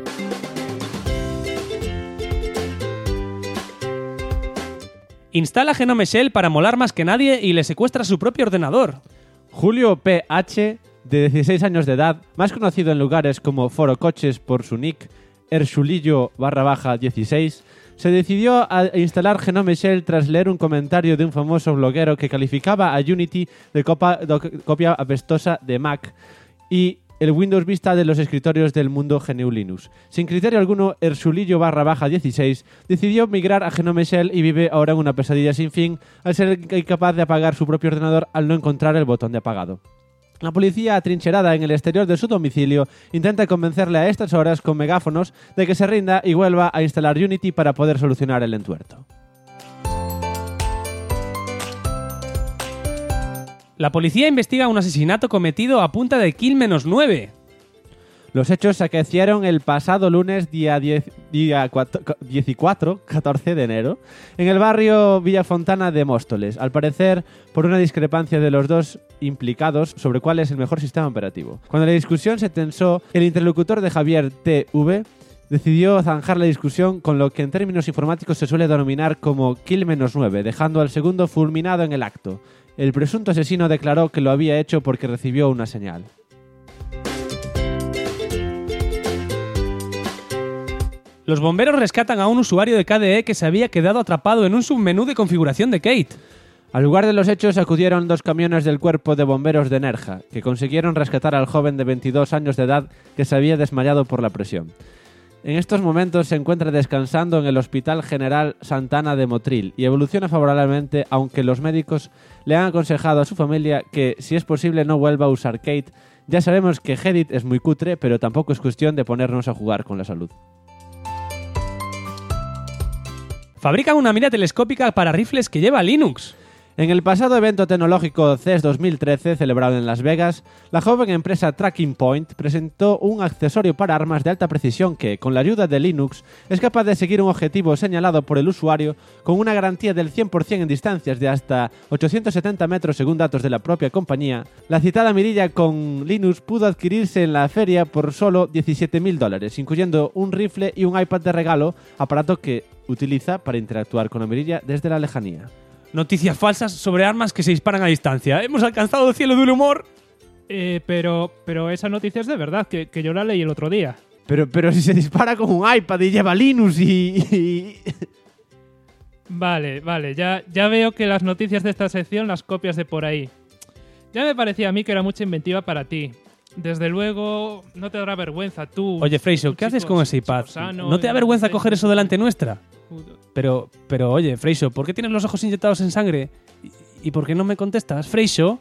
Instala Genome Shell para molar más que nadie y le secuestra su propio ordenador. Julio PH, de 16 años de edad, más conocido en lugares como Foro Coches por su nick Ersulillo_16, se decidió a instalar Genome Shell tras leer un comentario de un famoso bloguero que calificaba a Unity de copia apestosa de Mac y el Windows Vista de los escritorios del mundo GNU Linux. Sin criterio alguno, Ersulillo_16 decidió migrar a Genome Shell y vive ahora en una pesadilla sin fin al ser incapaz de apagar su propio ordenador al no encontrar el botón de apagado. La policía, atrincherada en el exterior de su domicilio, intenta convencerle a estas horas con megáfonos de que se rinda y vuelva a instalar Unity para poder solucionar el entuerto. La policía investiga un asesinato cometido a punta de kill-9. Los hechos se acaecieron el pasado lunes, día 14 de enero, en el barrio Villafontana de Móstoles, al parecer por una discrepancia de los dos implicados sobre cuál es el mejor sistema operativo. Cuando la discusión se tensó, el interlocutor de Javier TV decidió zanjar la discusión con lo que en términos informáticos se suele denominar como kill-9, dejando al segundo fulminado en el acto. El presunto asesino declaró que lo había hecho porque recibió una señal. Los bomberos rescatan a un usuario de KDE que se había quedado atrapado en un submenú de configuración de Kate. Al lugar de los hechos acudieron 2 camiones del Cuerpo de Bomberos de Nerja, que consiguieron rescatar al joven de 22 años de edad que se había desmayado por la presión. En estos momentos se encuentra descansando en el Hospital General Santana de Motril y evoluciona favorablemente, aunque los médicos le han aconsejado a su familia que, si es posible, no vuelva a usar Kate. Ya sabemos que Gedit es muy cutre, pero tampoco es cuestión de ponernos a jugar con la salud. Fabrican una mira telescópica para rifles que lleva Linux. En el pasado evento tecnológico CES 2013, celebrado en Las Vegas, la joven empresa Tracking Point presentó un accesorio para armas de alta precisión que, con la ayuda de Linux, es capaz de seguir un objetivo señalado por el usuario con una garantía del 100% en distancias de hasta 870 metros según datos de la propia compañía. La citada mirilla con Linux pudo adquirirse en la feria por solo $17,000, incluyendo un rifle y un iPad de regalo, aparato que utiliza para interactuar con la mirilla desde la lejanía. Noticias falsas sobre armas que se disparan a distancia. Hemos alcanzado el cielo del humor. Pero esa noticia es de verdad, que yo la leí el otro día. Pero si se dispara con un iPad y lleva Linux y... Vale, ya veo que las noticias de esta sección las copias de por ahí. Ya me parecía a mí que era mucha inventiva para ti. Desde luego, no te dará vergüenza tú. Oye, Freixo, ¿qué haces con ese iPad? ¿No te da vergüenza coger eso delante nuestra? Pero oye, Freixo, ¿por qué tienes los ojos inyectados en sangre? ¿Y por qué no me contestas? Freixo.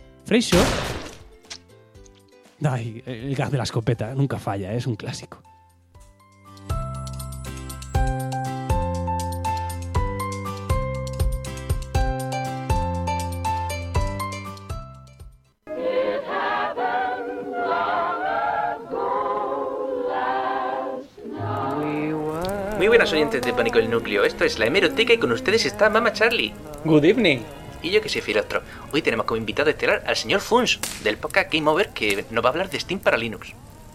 Ay, el gas de la escopeta nunca falla, es un clásico. Muy buenas oyentes de Pánico en el Núcleo, esto es la hemeroteca y con ustedes está Mama Charlie. Good evening. Y yo que soy Filostro. Hoy tenemos como invitado estelar al señor Funch, del podcast Game Over, que nos va a hablar de Steam para Linux.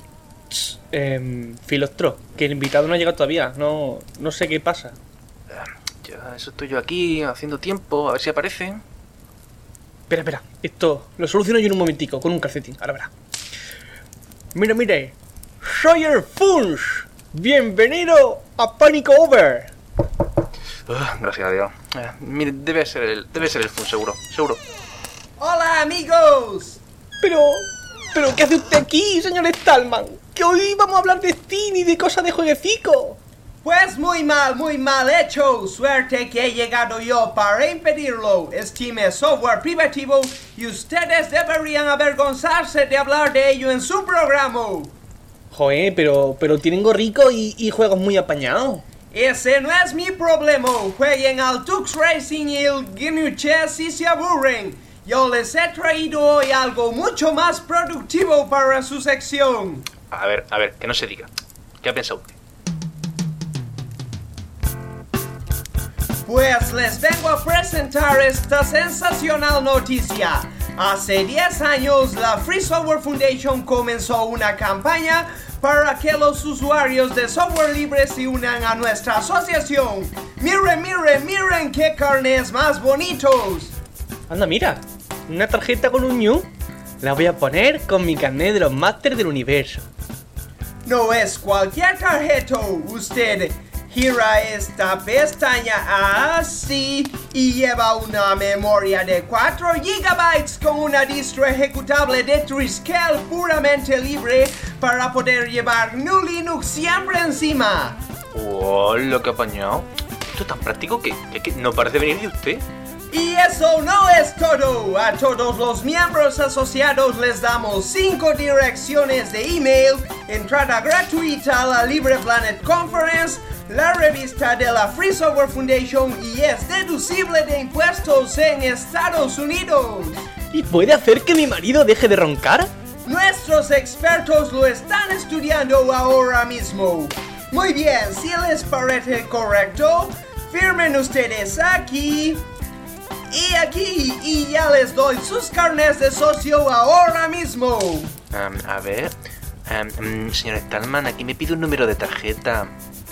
Filostro, que el invitado no ha llegado todavía, no sé qué pasa. Ya, eso estoy yo aquí haciendo tiempo, a ver si aparece. Espera, esto lo soluciono yo en un momentico, con un calcetín, ahora verá. Mire, soy el Funch. Bienvenido a Pánico Over. Gracias a Dios. Mire, debe ser el Funch, seguro. Hola, amigos. Pero ¿qué hace usted aquí, señor Stallman? Que hoy vamos a hablar de Steam y de cosas de jueguecico. Pues muy mal hecho. Suerte que he llegado yo para impedirlo. Steam es software privativo y ustedes deberían avergonzarse de hablar de ello en su programa. Joder, pero tienen gorrico y juegos muy apañados. Ese no es mi problema. Jueguen al Tux Racing y el GNU Chess si se aburren. Yo les he traído hoy algo mucho más productivo para su sección. A ver, que no se diga. ¿Qué ha pensado usted? Pues les vengo a presentar esta sensacional noticia. Hace 10 años, la Free Software Foundation comenzó una campaña para que los usuarios de software libre se unan a nuestra asociación. Miren qué carnets más bonitos. Anda, mira, una tarjeta con un ñu. La voy a poner con mi carnet de los Masters del Universo. No es cualquier tarjeta, usted gira esta pestaña así y lleva una memoria de 4 GB con una distro ejecutable de Triskel puramente libre para poder llevar GNU Linux siempre encima. ¡Oh, lo que ha apañado! Esto es tan práctico que no parece venir de usted. Y eso no es todo. A todos los miembros asociados les damos 5 direcciones de email, entrada gratuita a la Libre Planet Conference, la revista de la Free Software Foundation y es deducible de impuestos en Estados Unidos. ¿Y puede hacer que mi marido deje de roncar? Nuestros expertos lo están estudiando ahora mismo. Muy bien, si les parece correcto, firmen ustedes aquí y aquí y ya les doy sus carnets de socio ahora mismo. A ver, señor Stallman, aquí me pide un número de tarjeta.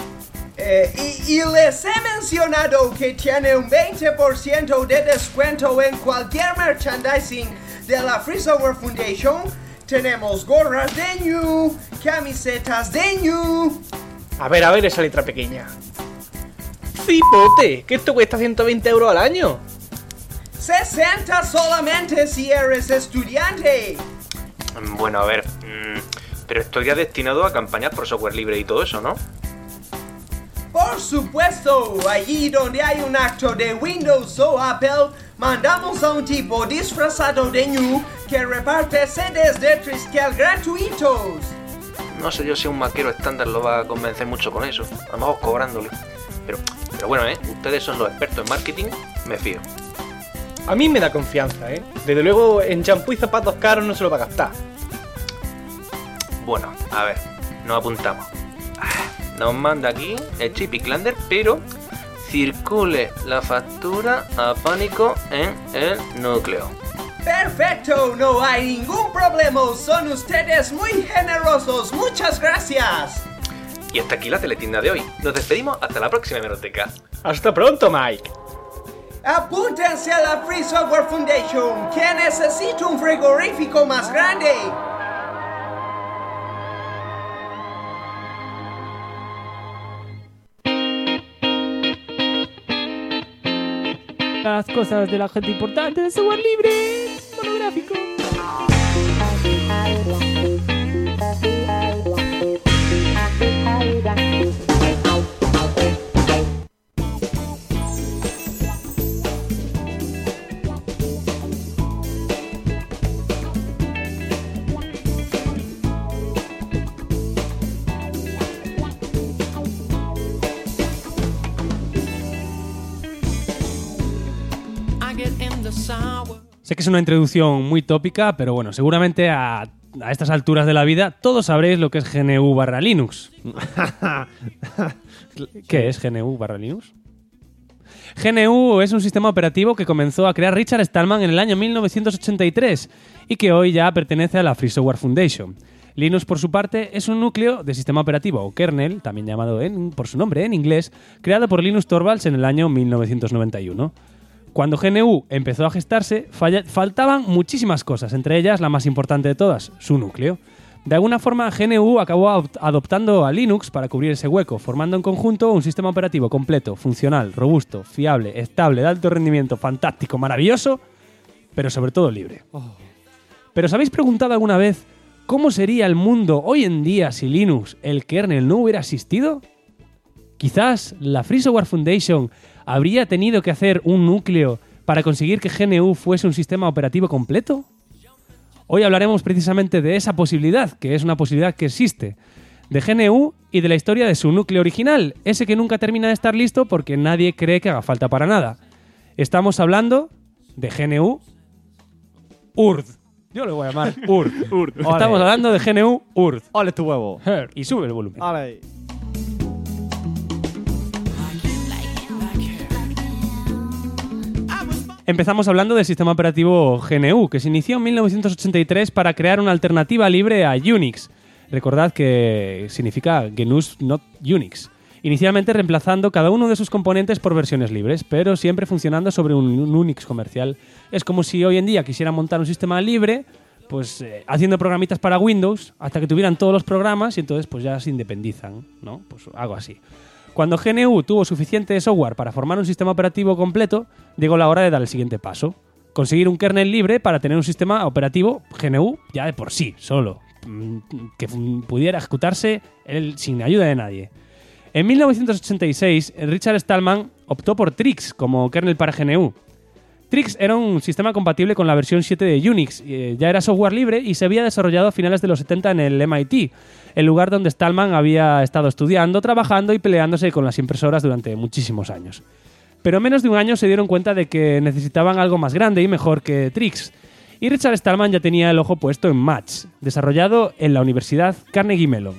Y les he mencionado que tiene un 20% de descuento en cualquier merchandising de la Free Software Foundation. Tenemos gorras de GNU, camisetas de GNU. A ver esa letra pequeña. ¡Cipote! Que esto cuesta 120 € al año. 60 solamente si eres estudiante. Bueno, a ver, pero esto ya destinado a campañas por software libre y todo eso, ¿no? Por supuesto, allí donde hay un acto de Windows o Apple, mandamos a un tipo disfrazado de GNU que reparte CDs de Triskel gratuitos. No sé yo si un maquero estándar lo va a convencer mucho con eso, a lo mejor cobrándole. Pero bueno, ustedes son los expertos en marketing, me fío. A mí me da confianza, Desde luego en champú y zapatos caros no se lo va a gastar. Bueno, a ver, nos apuntamos. Nos manda aquí el chip y Clander, pero circule la factura a Pánico en el núcleo. Perfecto, no hay ningún problema, son ustedes muy generosos, muchas gracias. Y hasta aquí la teletienda de hoy. Nos despedimos hasta la próxima hemeroteca. Hasta pronto, Mike. Apúntense a la Free Software Foundation, que necesita un frigorífico más grande. las cosas de la gente importante de software libre monográfico. Sé que es una introducción muy tópica, pero bueno, seguramente a estas alturas de la vida todos sabréis lo que es GNU/Linux. ¿Qué es GNU/Linux? GNU es un sistema operativo que comenzó a crear Richard Stallman en el año 1983 y que hoy ya pertenece a la Free Software Foundation. Linux, por su parte, es un núcleo de sistema operativo o kernel, también llamado por su nombre en inglés, creado por Linus Torvalds en el año 1991. Cuando GNU empezó a gestarse, faltaban muchísimas cosas, entre ellas la más importante de todas, su núcleo. De alguna forma, GNU acabó adoptando a Linux para cubrir ese hueco, formando en conjunto un sistema operativo completo, funcional, robusto, fiable, estable, de alto rendimiento, fantástico, maravilloso, pero sobre todo libre. ¿Pero os habéis preguntado alguna vez cómo sería el mundo hoy en día si Linux, el kernel, no hubiera existido? Quizás la Free Software Foundation habría tenido que hacer un núcleo para conseguir que GNU fuese un sistema operativo completo. Hoy hablaremos precisamente de esa posibilidad, que es una posibilidad que existe, de GNU y de la historia de su núcleo original, ese que nunca termina de estar listo porque nadie cree que haga falta para nada. Estamos hablando de GNU URD. Yo lo voy a llamar URD. Estamos hablando de GNU URD. ¡Ole tu huevo! Y sube el volumen. ¡Ole! Empezamos hablando del sistema operativo GNU, que se inició en 1983 para crear una alternativa libre a Unix. Recordad que significa GNU's Not Unix. Inicialmente reemplazando cada uno de sus componentes por versiones libres, pero siempre funcionando sobre un Unix comercial. Es como si hoy en día quisieran montar un sistema libre, pues haciendo programitas para Windows, hasta que tuvieran todos los programas y entonces pues ya se independizan, ¿no? Pues algo así. Cuando GNU tuvo suficiente software para formar un sistema operativo completo, llegó la hora de dar el siguiente paso. Conseguir un kernel libre para tener un sistema operativo GNU ya de por sí, solo, que pudiera ejecutarse sin ayuda de nadie. En 1986, Richard Stallman optó por Trix como kernel para GNU. Trix era un sistema compatible con la versión 7 de Unix, ya era software libre y se había desarrollado a finales de los 70 en el MIT, el lugar donde Stallman había estado estudiando, trabajando y peleándose con las impresoras durante muchísimos años. Pero en menos de un año se dieron cuenta de que necesitaban algo más grande y mejor que Trix, y Richard Stallman ya tenía el ojo puesto en Match, desarrollado en la Universidad Carnegie Mellon.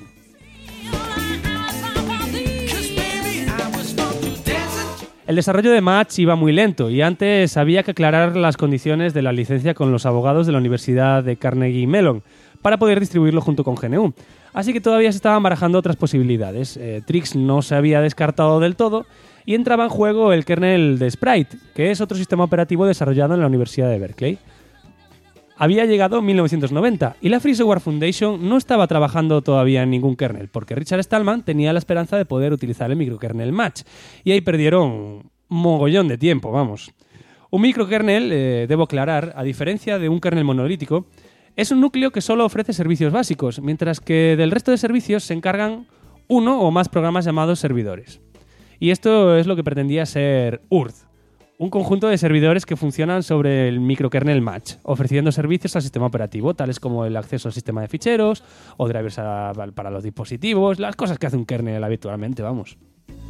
El desarrollo de Match iba muy lento y antes había que aclarar las condiciones de la licencia con los abogados de la Universidad de Carnegie Mellon para poder distribuirlo junto con GNU. Así que todavía se estaban barajando otras posibilidades. Trix no se había descartado del todo y entraba en juego el kernel de Sprite, que es otro sistema operativo desarrollado en la Universidad de Berkeley. Había llegado en 1990 y la Free Software Foundation no estaba trabajando todavía en ningún kernel, porque Richard Stallman tenía la esperanza de poder utilizar el microkernel Match, y ahí perdieron un mogollón de tiempo, vamos. Un microkernel, debo aclarar, a diferencia de un kernel monolítico, es un núcleo que solo ofrece servicios básicos, mientras que del resto de servicios se encargan uno o más programas llamados servidores. Y esto es lo que pretendía ser URD. Un conjunto de servidores que funcionan sobre el microkernel Match, ofreciendo servicios al sistema operativo, tales como el acceso al sistema de ficheros o drivers para los dispositivos, las cosas que hace un kernel habitualmente, vamos.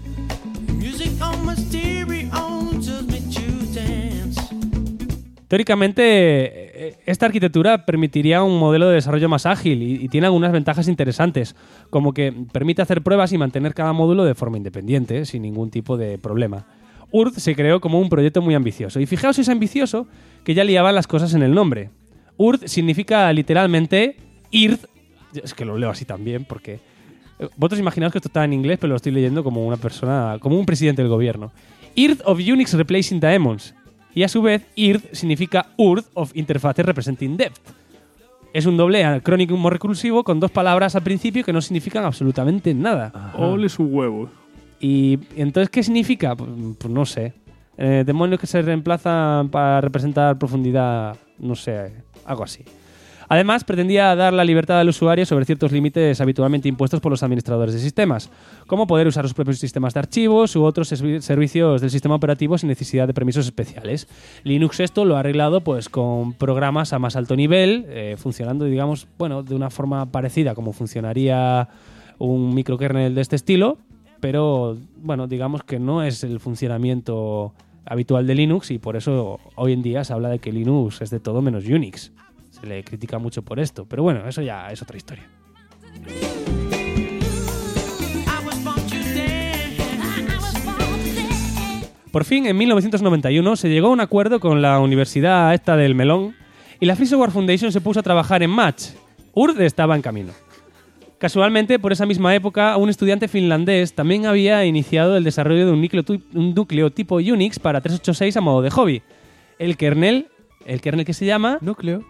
Teóricamente, esta arquitectura permitiría un modelo de desarrollo más ágil y tiene algunas ventajas interesantes, como que permite hacer pruebas y mantener cada módulo de forma independiente, sin ningún tipo de problema. URD se creó como un proyecto muy ambicioso. Y fijaos si es ambicioso que ya liaban las cosas en el nombre. URD significa literalmente IRD. Es que lo leo así también porque... Vosotros imaginaos que esto está en inglés, pero lo estoy leyendo como una persona, como un presidente del gobierno. IRD of Unix Replacing Daemons. Y a su vez, IRD significa URD of Interfaces Representing Depth. Es un doble acrónimo recursivo con dos palabras al principio que no significan absolutamente nada. Ole su huevo. Y entonces, ¿qué significa? Pues no sé. Demonios que se reemplazan para representar profundidad, no sé, algo así. Además, pretendía dar la libertad al usuario sobre ciertos límites habitualmente impuestos por los administradores de sistemas, como poder usar sus propios sistemas de archivos u otros servicios del sistema operativo sin necesidad de permisos especiales. Linux esto lo ha arreglado pues con programas a más alto nivel, funcionando, digamos, bueno, de una forma parecida como funcionaría un microkernel de este estilo, pero, bueno, digamos que no es el funcionamiento habitual de Linux y por eso hoy en día se habla de que Linux es de todo menos Unix. Se le critica mucho por esto, pero bueno, eso ya es otra historia. Por fin, en 1991, se llegó a un acuerdo con la Universidad esta del Melón y la Free Software Foundation se puso a trabajar en Match. URD estaba en camino. Casualmente, por esa misma época, un estudiante finlandés también había iniciado el desarrollo de un núcleo tipo Unix para 386 a modo de hobby. El kernel que se llama... Núcleo.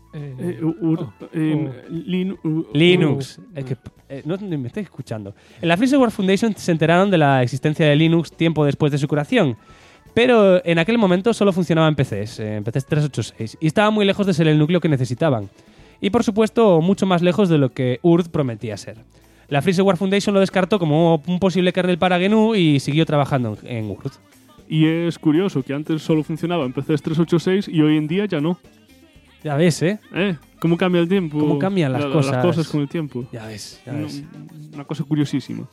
Linux. No me estáis escuchando. En la Free Software Foundation se enteraron de la existencia de Linux tiempo después de su creación, pero en aquel momento solo funcionaba en PCs 386, y estaba muy lejos de ser el núcleo que necesitaban. Y por supuesto, mucho más lejos de lo que URD prometía ser. La Free Software Foundation lo descartó como un posible kernel para GNU y siguió trabajando en URD. Y es curioso que antes solo funcionaba en PCs 386 y hoy en día ya no. Ya ves, ¿eh? ¿Cómo cambia el tiempo? ¿Cómo cambian las cosas? Las cosas con el tiempo. Ya ves. Una cosa curiosísima.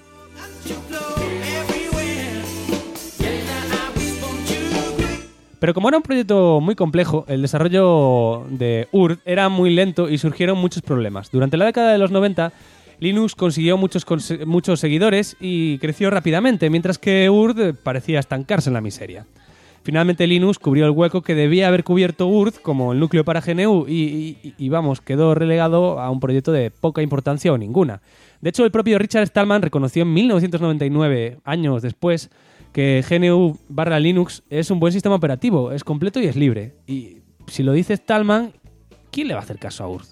Pero como era un proyecto muy complejo, el desarrollo de URD era muy lento y surgieron muchos problemas. Durante la década de los 90, Linux consiguió muchos seguidores y creció rápidamente, mientras que URD parecía estancarse en la miseria. Finalmente Linux cubrió el hueco que debía haber cubierto URD como el núcleo para GNU y vamos, quedó relegado a un proyecto de poca importancia o ninguna. De hecho, el propio Richard Stallman reconoció en 1999, años después, que GNU/Linux es un buen sistema operativo, es completo y es libre. Y si lo dice Stallman, ¿quién le va a hacer caso a URD?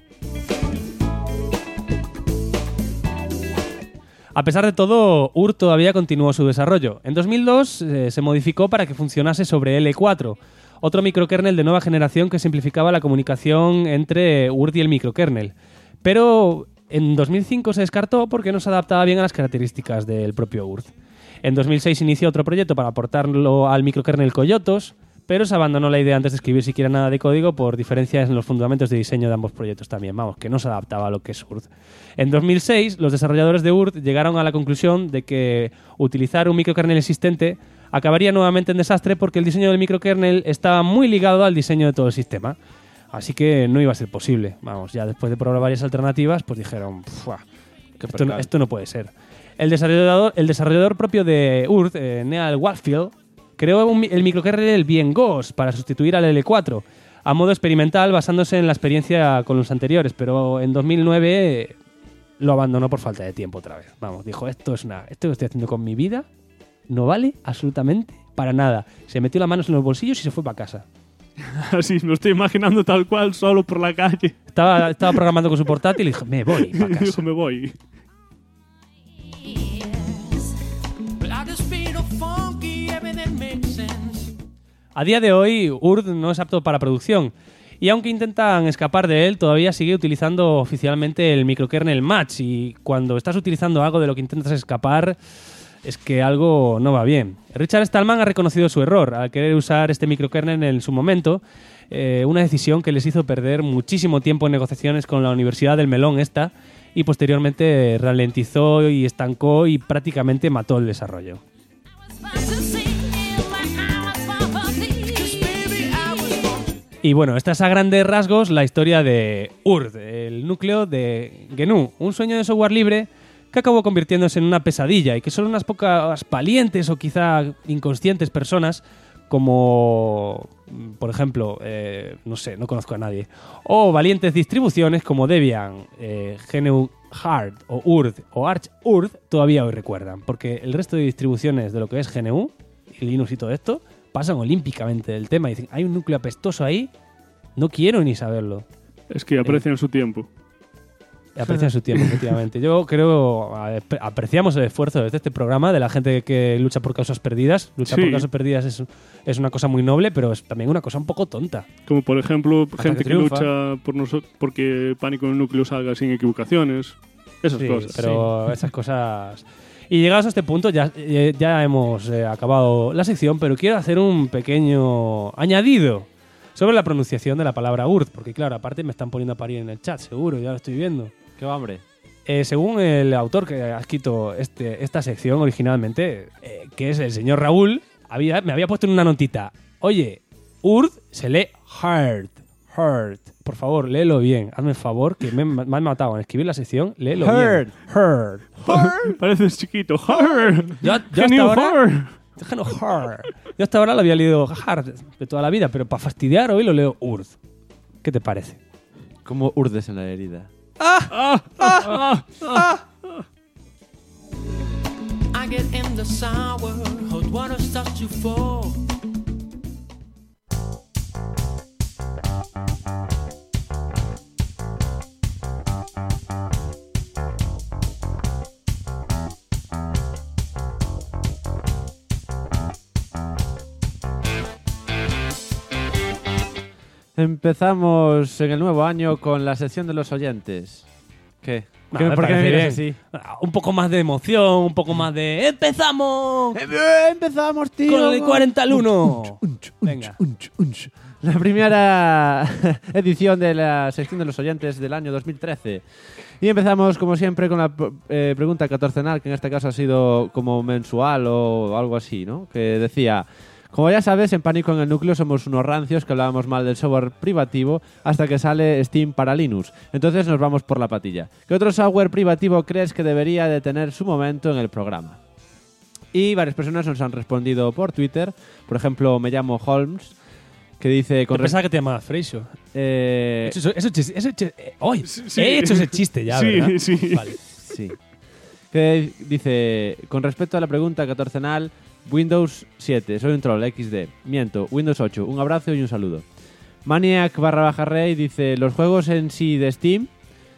A pesar de todo, URD todavía continuó su desarrollo. En 2002 se modificó para que funcionase sobre L4, otro microkernel de nueva generación que simplificaba la comunicación entre URD y el microkernel. Pero en 2005 se descartó porque no se adaptaba bien a las características del propio URD. En 2006 inició otro proyecto para aportarlo al microkernel Coyotos, pero se abandonó la idea antes de escribir siquiera nada de código por diferencias en los fundamentos de diseño de ambos proyectos también. Vamos, que no se adaptaba a lo que es URD. En 2006, los desarrolladores de URD llegaron a la conclusión de que utilizar un microkernel existente acabaría nuevamente en desastre porque el diseño del microkernel estaba muy ligado al diseño de todo el sistema. Así que no iba a ser posible. Vamos, ya después de probar varias alternativas, pues dijeron, esto no puede ser. El desarrollador propio de URD, Neal Walfield, creó el microkernel VNGOS para sustituir al L4 a modo experimental basándose en la experiencia con los anteriores, pero en 2009 lo abandonó por falta de tiempo otra vez. Vamos, dijo, esto que estoy haciendo con mi vida no vale absolutamente para nada. Se metió las manos en los bolsillos y se fue para casa. Así, me lo estoy imaginando tal cual, solo por la calle. Estaba programando con su portátil y dijo, me voy para casa. Dijo, me voy. A día de hoy, URD no es apto para producción, y aunque intentan escapar de él, todavía sigue utilizando oficialmente el microkernel Match, y cuando estás utilizando algo de lo que intentas escapar, es que algo no va bien. Richard Stallman ha reconocido su error al querer usar este microkernel en su momento, una decisión que les hizo perder muchísimo tiempo en negociaciones con la Universidad del Melón y posteriormente ralentizó y estancó y prácticamente mató el desarrollo. Y bueno, esta es a grandes rasgos la historia de URD, el núcleo de GNU, un sueño de software libre que acabó convirtiéndose en una pesadilla y que solo unas pocas valientes o quizá inconscientes personas como, por ejemplo, no conozco a nadie, o valientes distribuciones como Debian, GNU Hard o URD o Arch URD todavía hoy recuerdan, porque el resto de distribuciones de lo que es GNU y Linux y todo esto pasan olímpicamente del tema y dicen, hay un núcleo apestoso ahí, no quiero ni saberlo. Es que aprecian su tiempo. Aprecian su tiempo, efectivamente. Yo creo, apreciamos el esfuerzo desde este programa de la gente que lucha por causas perdidas. Luchar por causas perdidas es una cosa muy noble, pero es también una cosa un poco tonta. Como por ejemplo, gente que triunfa. lucha por porque Pánico en el Núcleo salga sin equivocaciones. Esas cosas. Pero esas cosas... Y llegados a este punto ya hemos acabado la sección, pero quiero hacer un pequeño añadido sobre la pronunciación de la palabra urd, porque claro, aparte me están poniendo a parir en el chat, seguro, ya lo estoy viendo. ¿Qué va, hombre? Según el autor que ha escrito esta sección originalmente, que es el señor Raúl, me había puesto en una notita, oye, urd se lee hard. Por favor, léelo bien. Hazme el favor, que me has matado en escribir la sección. Léelo bien. Hard. Pareces chiquito. Hard. Yo hasta ahora lo había leído hard de toda la vida, pero para fastidiar hoy lo leo urd. ¿Qué te parece? Como urdes en la herida. I get in the sour, hot water starts to fall. Empezamos en el nuevo año con la sección de los oyentes. ¿Qué? No, ¿Por qué me miras bien. así? Un poco más de emoción, un poco más de ¡empezamos! ¡Empezamos, tío! Con el 40 al 1. Venga. La primera edición de la sección de los oyentes del año 2013. Y empezamos, como siempre, con la pregunta catorcenal, que en este caso ha sido como mensual o algo así, ¿no? Que decía... Como ya sabes, en Pánico en el Núcleo somos unos rancios que hablábamos mal del software privativo hasta que sale Steam para Linux. Entonces nos vamos por la patilla. ¿Qué otro software privativo crees que debería de tener su momento en el programa? Y varias personas nos han respondido por Twitter. Por ejemplo, me llamo Holmes, que dice... Yo pensaba que te llamabas Freixo. He hecho ese chiste ya, ¿verdad? Sí. Vale. Sí. Que dice, con respecto a la pregunta catorcenal... Windows 7, soy un troll, XD. Miento, Windows 8, un abrazo y un saludo. Maniac_Rey dice, los juegos en sí de Steam.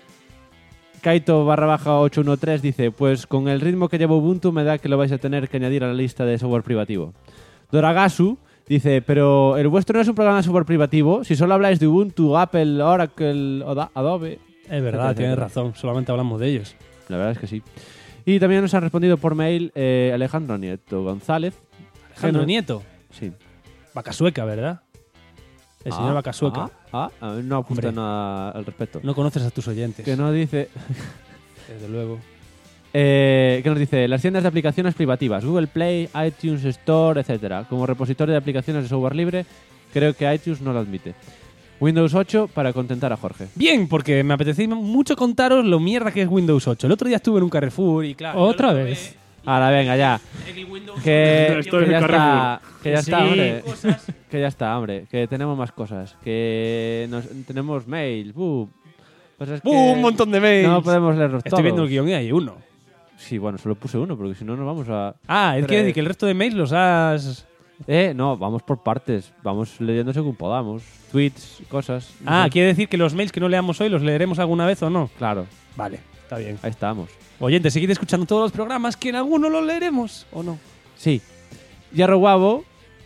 Kaito_813 dice, pues con el ritmo que lleva Ubuntu me da que lo vais a tener que añadir a la lista de software privativo. Doragasu dice, pero el vuestro no es un programa de software privativo, si solo habláis de Ubuntu, Apple, Oracle, Adobe. Es verdad, tienes razón, solamente hablamos de ellos. La verdad es que sí. Y también nos han respondido por mail Alejandro Nieto González. ¿Alejandro Nieto? Sí. Vaca Sueca, ¿verdad? El señor Vaca Sueca. No apunta nada al respecto. No conoces a tus oyentes. Que no dice... Desde luego. ¿Qué nos dice? Las tiendas de aplicaciones privativas, Google Play, iTunes Store, etcétera. Como repositorio de aplicaciones de software libre, creo que iTunes no lo admite. Windows 8 para contentar a Jorge. Bien, porque me apetecía mucho contaros lo mierda que es Windows 8. El otro día estuve en un Carrefour y claro... ¿Otra vez? Ahora, venga, ya. Que ya está, hombre. Que ya está, hombre. Que tenemos más cosas. Que tenemos mail. Cosas que un montón de mails. No podemos leerlos todos. Estoy viendo el guión y hay uno. Sí, bueno, solo puse uno, porque si no nos vamos a... Quiere decir que el resto de mails los has... No, vamos por partes. Vamos leyendo según podamos. Tweets, cosas. Quiere decir que los mails que no leamos hoy los leeremos alguna vez o no. Claro. Vale, está bien. Ahí estamos. Oyentes, seguid escuchando todos los programas, que en alguno los leeremos o no. Sí. Yarro Babu,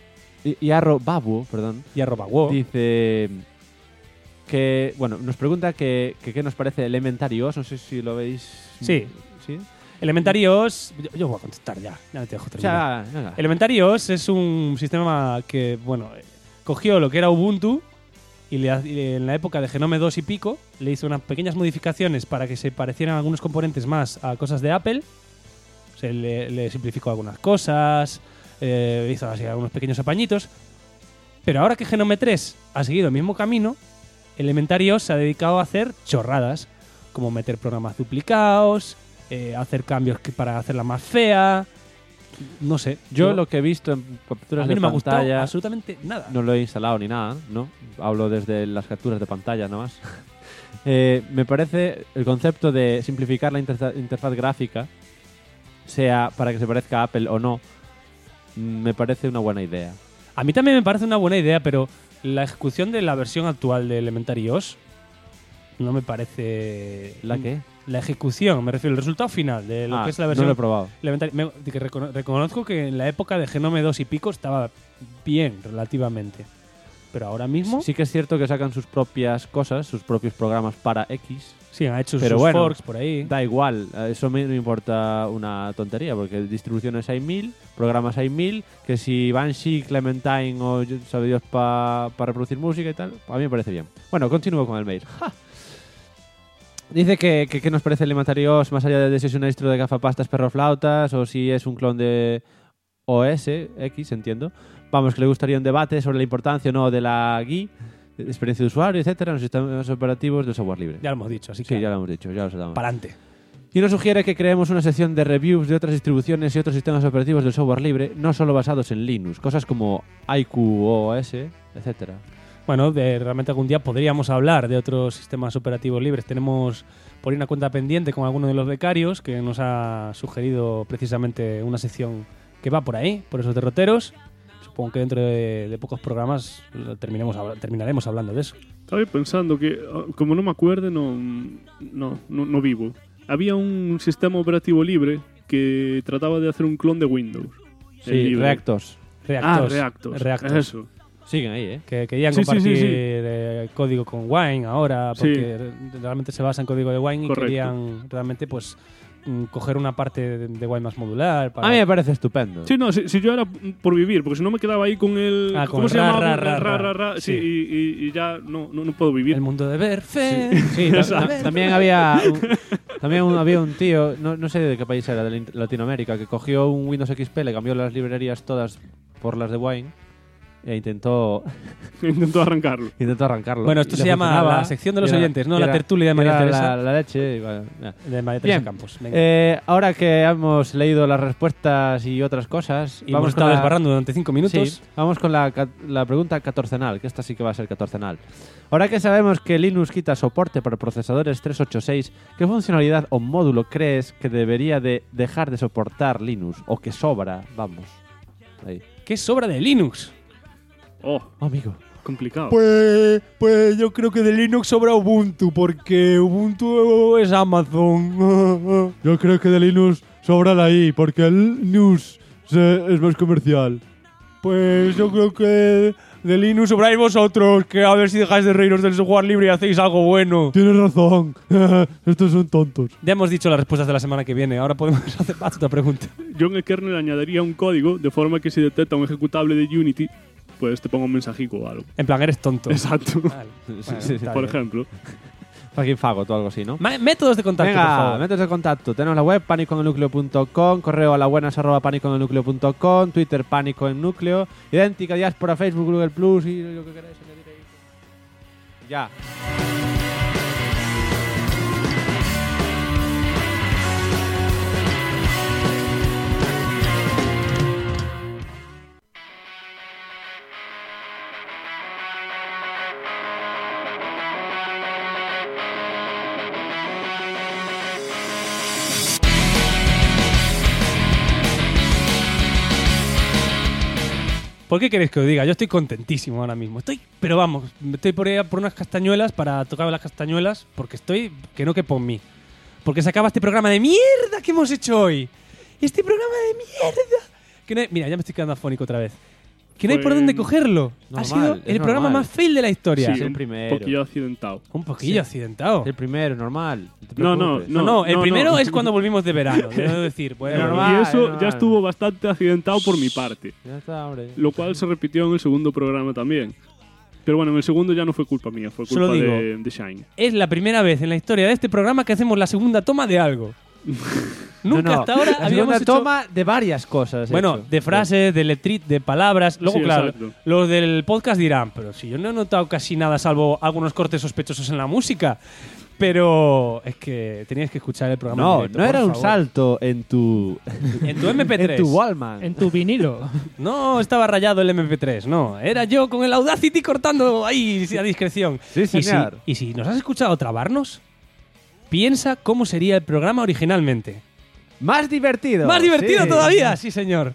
perdón. Yarro Babu. Dice que, bueno, nos pregunta que qué nos parece Elementary OS. No sé si lo veis. Sí. ¿Sí? Elementary OS, yo voy a contestar ya no te dejo terminar. Venga. Elementary OS es un sistema que, bueno, cogió lo que era Ubuntu y en la época de Genome 2 y pico le hizo unas pequeñas modificaciones para que se parecieran algunos componentes más a cosas de Apple. Le simplificó algunas cosas, hizo así algunos pequeños apañitos. Pero ahora que Genome 3 ha seguido el mismo camino, Elementary OS se ha dedicado a hacer chorradas, como meter programas duplicados, hacer cambios para hacerla más fea. No sé. Yo lo que he visto en capturas de me ha gustado pantalla... absolutamente nada. No lo he instalado ni nada, ¿no? Hablo desde las capturas de pantalla nada más. Me parece el concepto de simplificar la interfaz gráfica, sea para que se parezca a Apple o no, me parece una buena idea. A mí también me parece una buena idea, pero la ejecución de la versión actual de Elementary OS no me parece... ¿La qué? La ejecución, me refiero, el resultado final de lo que es la versión... No lo he probado. Reconozco que en la época de Genome 2 y pico estaba bien, relativamente. Pero ahora mismo... Sí que es cierto que sacan sus propias cosas, sus propios programas para X. Sí, han hecho pero sus bueno, forks por ahí. Da igual, eso me importa una tontería, porque distribuciones hay 1000, programas hay 1000, que si Banshee, Clementine o sabe Dios para reproducir música y tal, a mí me parece bien. Bueno, continúo con el mail. ¡Ja! Dice que nos parece el inventario OS más allá de si es un distro de gafapastas perroflautas o si es un clon de OS X, entiendo. Vamos, que le gustaría un debate sobre la importancia o no de la GUI, de experiencia de usuario, etcétera, en los sistemas operativos del software libre. Ya lo hemos dicho, así que... Sí, ya lo hemos dicho, ya lo sabemos. Pa'lante. Y nos sugiere que creemos una sección de reviews de otras distribuciones y otros sistemas operativos del software libre, no solo basados en Linux, cosas como IQOS, etcétera. Bueno, realmente algún día podríamos hablar de otros sistemas operativos libres. Tenemos por ahí una cuenta pendiente con alguno de los becarios que nos ha sugerido precisamente una sección que va por ahí, por esos derroteros. Supongo que dentro de pocos programas terminaremos hablando de eso. Estaba pensando que, como no me acuerdo, no vivo. Había un sistema operativo libre que trataba de hacer un clon de Windows. Sí, Reactos. Reactos. Eso. Siguen ahí, Que querían compartir código con Wine ahora, porque realmente se basa en código de Wine. Correcto. Y querían realmente pues coger una parte de Wine más modular. A mí me parece estupendo. Sí, no, si yo era por vivir, porque si no me quedaba ahí con el... ¿Cómo se llama? Ra. Sí, y ya no puedo vivir. El mundo de Berfe. Sí, también había un tío, no sé de qué país era, de Latinoamérica, que cogió un Windows XP, le cambió las librerías todas por las de Wine e intentó arrancarlo. Bueno, esto se llama la sección de los oyentes, no la tertulia de María Teresa. La leche. Bueno, de María Teresa Campos. Ahora que hemos leído las respuestas y otras cosas... Y hemos estado desbarrando durante 5 minutos. Sí, vamos con la pregunta catorcenal, que esta sí que va a ser catorcenal. Ahora que sabemos que Linux quita soporte para procesadores 386, ¿qué funcionalidad o módulo crees que debería de dejar de soportar Linux? O que sobra, vamos. Ahí. ¿Qué sobra de Linux? Amigo. Complicado. Pues yo creo que de Linux sobra Ubuntu, porque Ubuntu es Amazon. Yo creo que de Linux sobra la I, porque el Linux es más comercial. Pues yo creo que de Linux sobráis vosotros, que a ver si dejáis de reíros del software libre y hacéis algo bueno. Tienes razón. Estos son tontos. Ya hemos dicho las respuestas de la semana que viene. Ahora podemos hacer otra pregunta. Yo en el kernel añadiría un código de forma que si detecta un ejecutable de Unity, pues te pongo un mensajico o algo. En plan, eres tonto. Exacto. Vale. Sí, por ejemplo. Fucking fagot o algo así, ¿no? Métodos de contacto, por favor. Métodos de contacto. Tenemos la web panicoennucleo.com, correo a labuenas@panicoennucleo.com, Twitter pánico en núcleo, idéntica diáspora, Facebook, Google Plus y lo que queráis añadir ahí. Ya. ¿Por qué queréis que os diga? Yo estoy contentísimo ahora mismo. Pero vamos, estoy por ahí por unas castañuelas para tocar las castañuelas porque estoy que no quepo en mí. Porque se acaba este programa de mierda que hemos hecho hoy. Este programa de mierda. Mira, ya me estoy quedando afónico otra vez. Que no hay por dónde cogerlo. Ha sido el programa más fail de la historia. Sí, el primero. Un poquillo accidentado. Un poquillo accidentado. El primero, normal. No, el primero es cuando volvimos de verano. Debo decir, bueno, normal, y eso ya estuvo bastante accidentado por mi parte. Ya está, hombre. Lo cual se repitió en el segundo programa también. Pero bueno, en el segundo ya no fue culpa mía, fue culpa de Shine. Es la primera vez en la historia de este programa que hacemos la segunda toma de algo. Nunca hasta ahora habíamos hecho toma de varias cosas. Bueno, de frases, de letrit, de palabras. Luego, sí, claro, exacto. Los del podcast dirán, pero si yo no he notado casi nada salvo algunos cortes sospechosos en la música. Pero es que tenías que escuchar el programa. No, directo, no era un favor. salto en tu MP3. En tu Wallman. En tu vinilo. No estaba rayado el MP3, no. Era yo con el Audacity cortando ahí a discreción. Sí, señor. Y si nos has escuchado trabarnos, piensa cómo sería el programa originalmente. Más divertido. Más divertido todavía, sí, señor.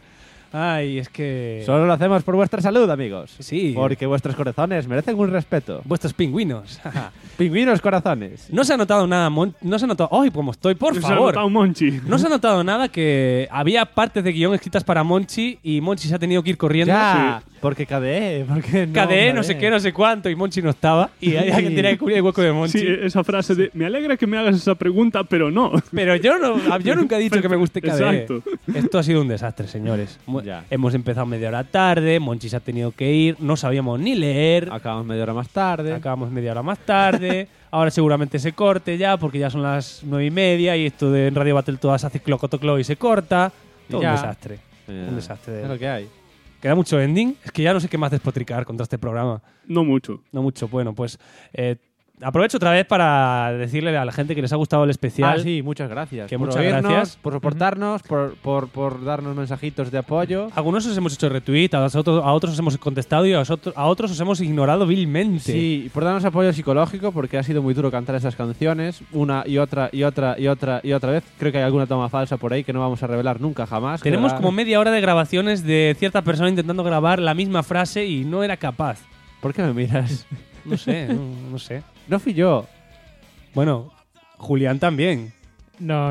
Ay, es que... Solo lo hacemos por vuestra salud, amigos. Sí. Porque vuestros corazones merecen un respeto. Vuestros pingüinos. Pingüinos corazones. No se ha notado nada, no se ha notado... ¡Ay, cómo estoy, por Se ha favor! notado Monchi. No se ha notado nada que había partes de guión escritas para Monchi y Monchi se ha tenido que ir corriendo. Ya, porque KDE, porque no, KDE, no sé qué, no sé cuánto, y Monchi no estaba. Y hay alguien tenía que cubrir el hueco de Monchi. Sí, esa frase de me alegra que me hagas esa pregunta, pero no. Pero yo nunca he dicho que me guste KDE. Exacto. Esto ha sido un desastre, señores. Ya. Hemos empezado media hora tarde, Monchi se ha tenido que ir, no sabíamos ni leer. Acabamos media hora más tarde. Acabamos media hora más tarde. Ahora seguramente se corte ya, porque ya son las 9:30 y esto de en Radio Battle todas hace clocotoclo y se corta. Todo Ya. un desastre. Ya. Un desastre. Es lo que hay. ¿Queda mucho ending? Es que ya no sé qué más despotricar contra este programa. No mucho. No mucho. Bueno, pues aprovecho otra vez para decirle a la gente que les ha gustado el especial. Ah, sí, muchas gracias. Que por muchas oírnos, gracias. por soportarnos, por darnos mensajitos de apoyo. Algunos os hemos hecho retweet, a otros os hemos contestado y a otros os hemos ignorado vilmente. Sí, y por darnos apoyo psicológico, porque ha sido muy duro cantar esas canciones una y otra y otra y otra y otra vez. Creo que hay alguna toma falsa por ahí que no vamos a revelar nunca jamás. Tenemos ¿verdad? como media hora de grabaciones de cierta persona intentando grabar la misma frase y no era capaz. ¿Por qué me miras? No sé, no sé. No fui yo. Bueno, Julián también. No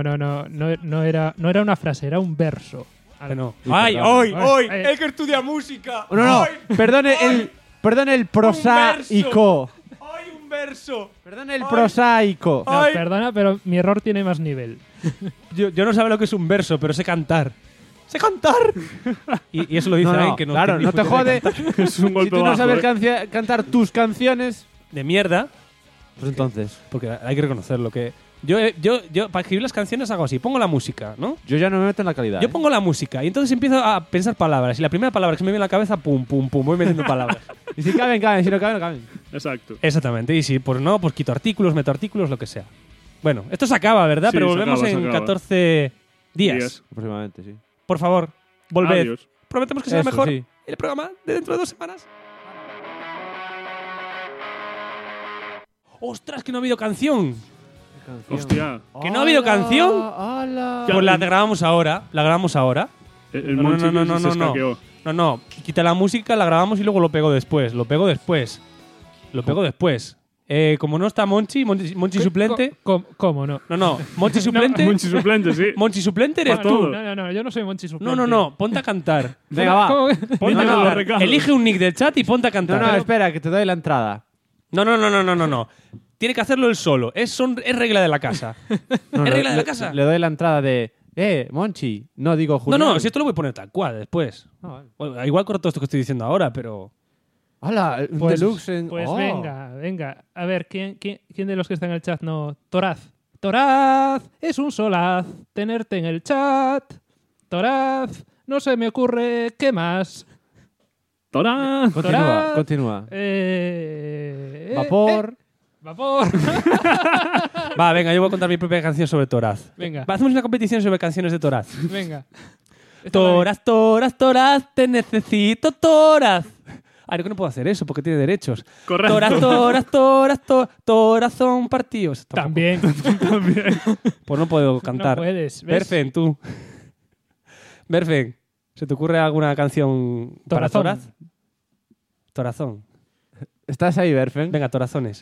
era una frase, era un verso. Bueno. Uy, ¡Ay, perdón. hoy! ¡Hoy! Ay. ¡El que estudia música! No, ¡Ay! perdone el prosaico. ¡Ay, un verso! Perdone el prosaico. No, Ay. perdona, pero mi error tiene más nivel. Yo no sabe lo que es un verso, pero sé cantar. ¡Sé cantar! y eso lo dice No, alguien que no... claro, que no te puede jode. cantar. Es un Si golpe tú no bajo, sabes ¿eh? cantar tus canciones, De mierda. pues entonces. Porque hay que reconocerlo, que... Yo para escribir las canciones hago así. Pongo la música, ¿no? Yo ya no me meto en la calidad. Yo pongo la música y entonces empiezo a pensar palabras. Y la primera palabra que se me viene a la cabeza, pum, pum, pum, voy metiendo palabras. Y si caben, caben. Si no caben, no caben. Exacto. Exactamente. Y si pues no, pues quito artículos, meto artículos, lo que sea. Bueno, esto se acaba, ¿verdad? Sí, Pero se volvemos acaba, en se acaba. 14 días. Aproximadamente, sí. Por favor, volved. Adiós. Prometemos que será Eso, mejor sí. el programa de dentro de 2 semanas. ¡Ostras, que no ha habido canción! Hostia. ¿Que no ha habido canción? ¡Hala! Pues la grabamos ahora. La grabamos ahora. El No, Monchi no, se escaqueó. No, quita la música, la grabamos y luego lo pego después. Como no está Monchi suplente. ¿Cómo no? No, Monchi suplente. Monchi suplente, sí. Monchi suplente eres Para tú. todo. No, yo no soy Monchi suplente. No, ponte a cantar. Venga, va. ¿Cómo que? Ponte a No, cantar. Ricardo. Elige un nick del chat y ponte a No, cantar. no, espera, que te doy la entrada. No. Tiene que hacerlo él solo. Es regla de la casa. No, ¿Es regla de le- la casa? Le doy la entrada de... Monchi. No digo Julián. No, si esto lo voy a poner tal cual después. Ah, vale. Bueno, igual corto esto que estoy diciendo ahora, pero... ¡Hala! Un Pues, deluxe en... pues oh. venga. A ver, ¿quién de los que está en el chat no? Toraz. Toraz, es un solaz tenerte en el chat. Toraz, no se me ocurre qué más. ¡Tora! Continúa. Vapor. Va, venga, yo voy a contar mi propia canción sobre Toraz. Venga. Hacemos una competición sobre canciones de Toraz. Venga. Toraz, te necesito, Toraz. Ay, no puedo hacer eso porque tiene derechos. Correcto. Toraz son partidos. También. Pues no puedo cantar. No puedes, ¿ves? Berfen, tú. Berfen, ¿se te ocurre alguna canción para Torazón. Toraz? Torazón. ¿Estás ahí, Berfen? Venga, torazones.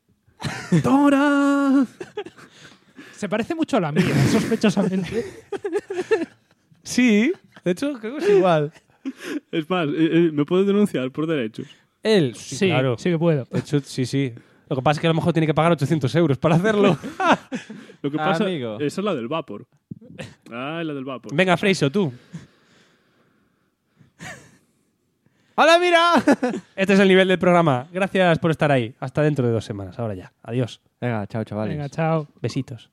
¡Tora! Se parece mucho a la mía, sospechosamente. Sí, de hecho creo que es igual. Es más, me puedo denunciar por derechos. Él, Sí, claro. sí que puedo. De hecho, sí. Lo que pasa es que a lo mejor tiene que pagar 800 euros para hacerlo. Lo que pasa, Amigo. esa es la del Vapor. La del Vapor. Venga, Freiso, tú. ¡Hola, mira! Este es el nivel del programa. Gracias por estar ahí. Hasta dentro de 2 semanas. Ahora ya. Adiós. Venga, chao, chavales. Venga, chao. Besitos.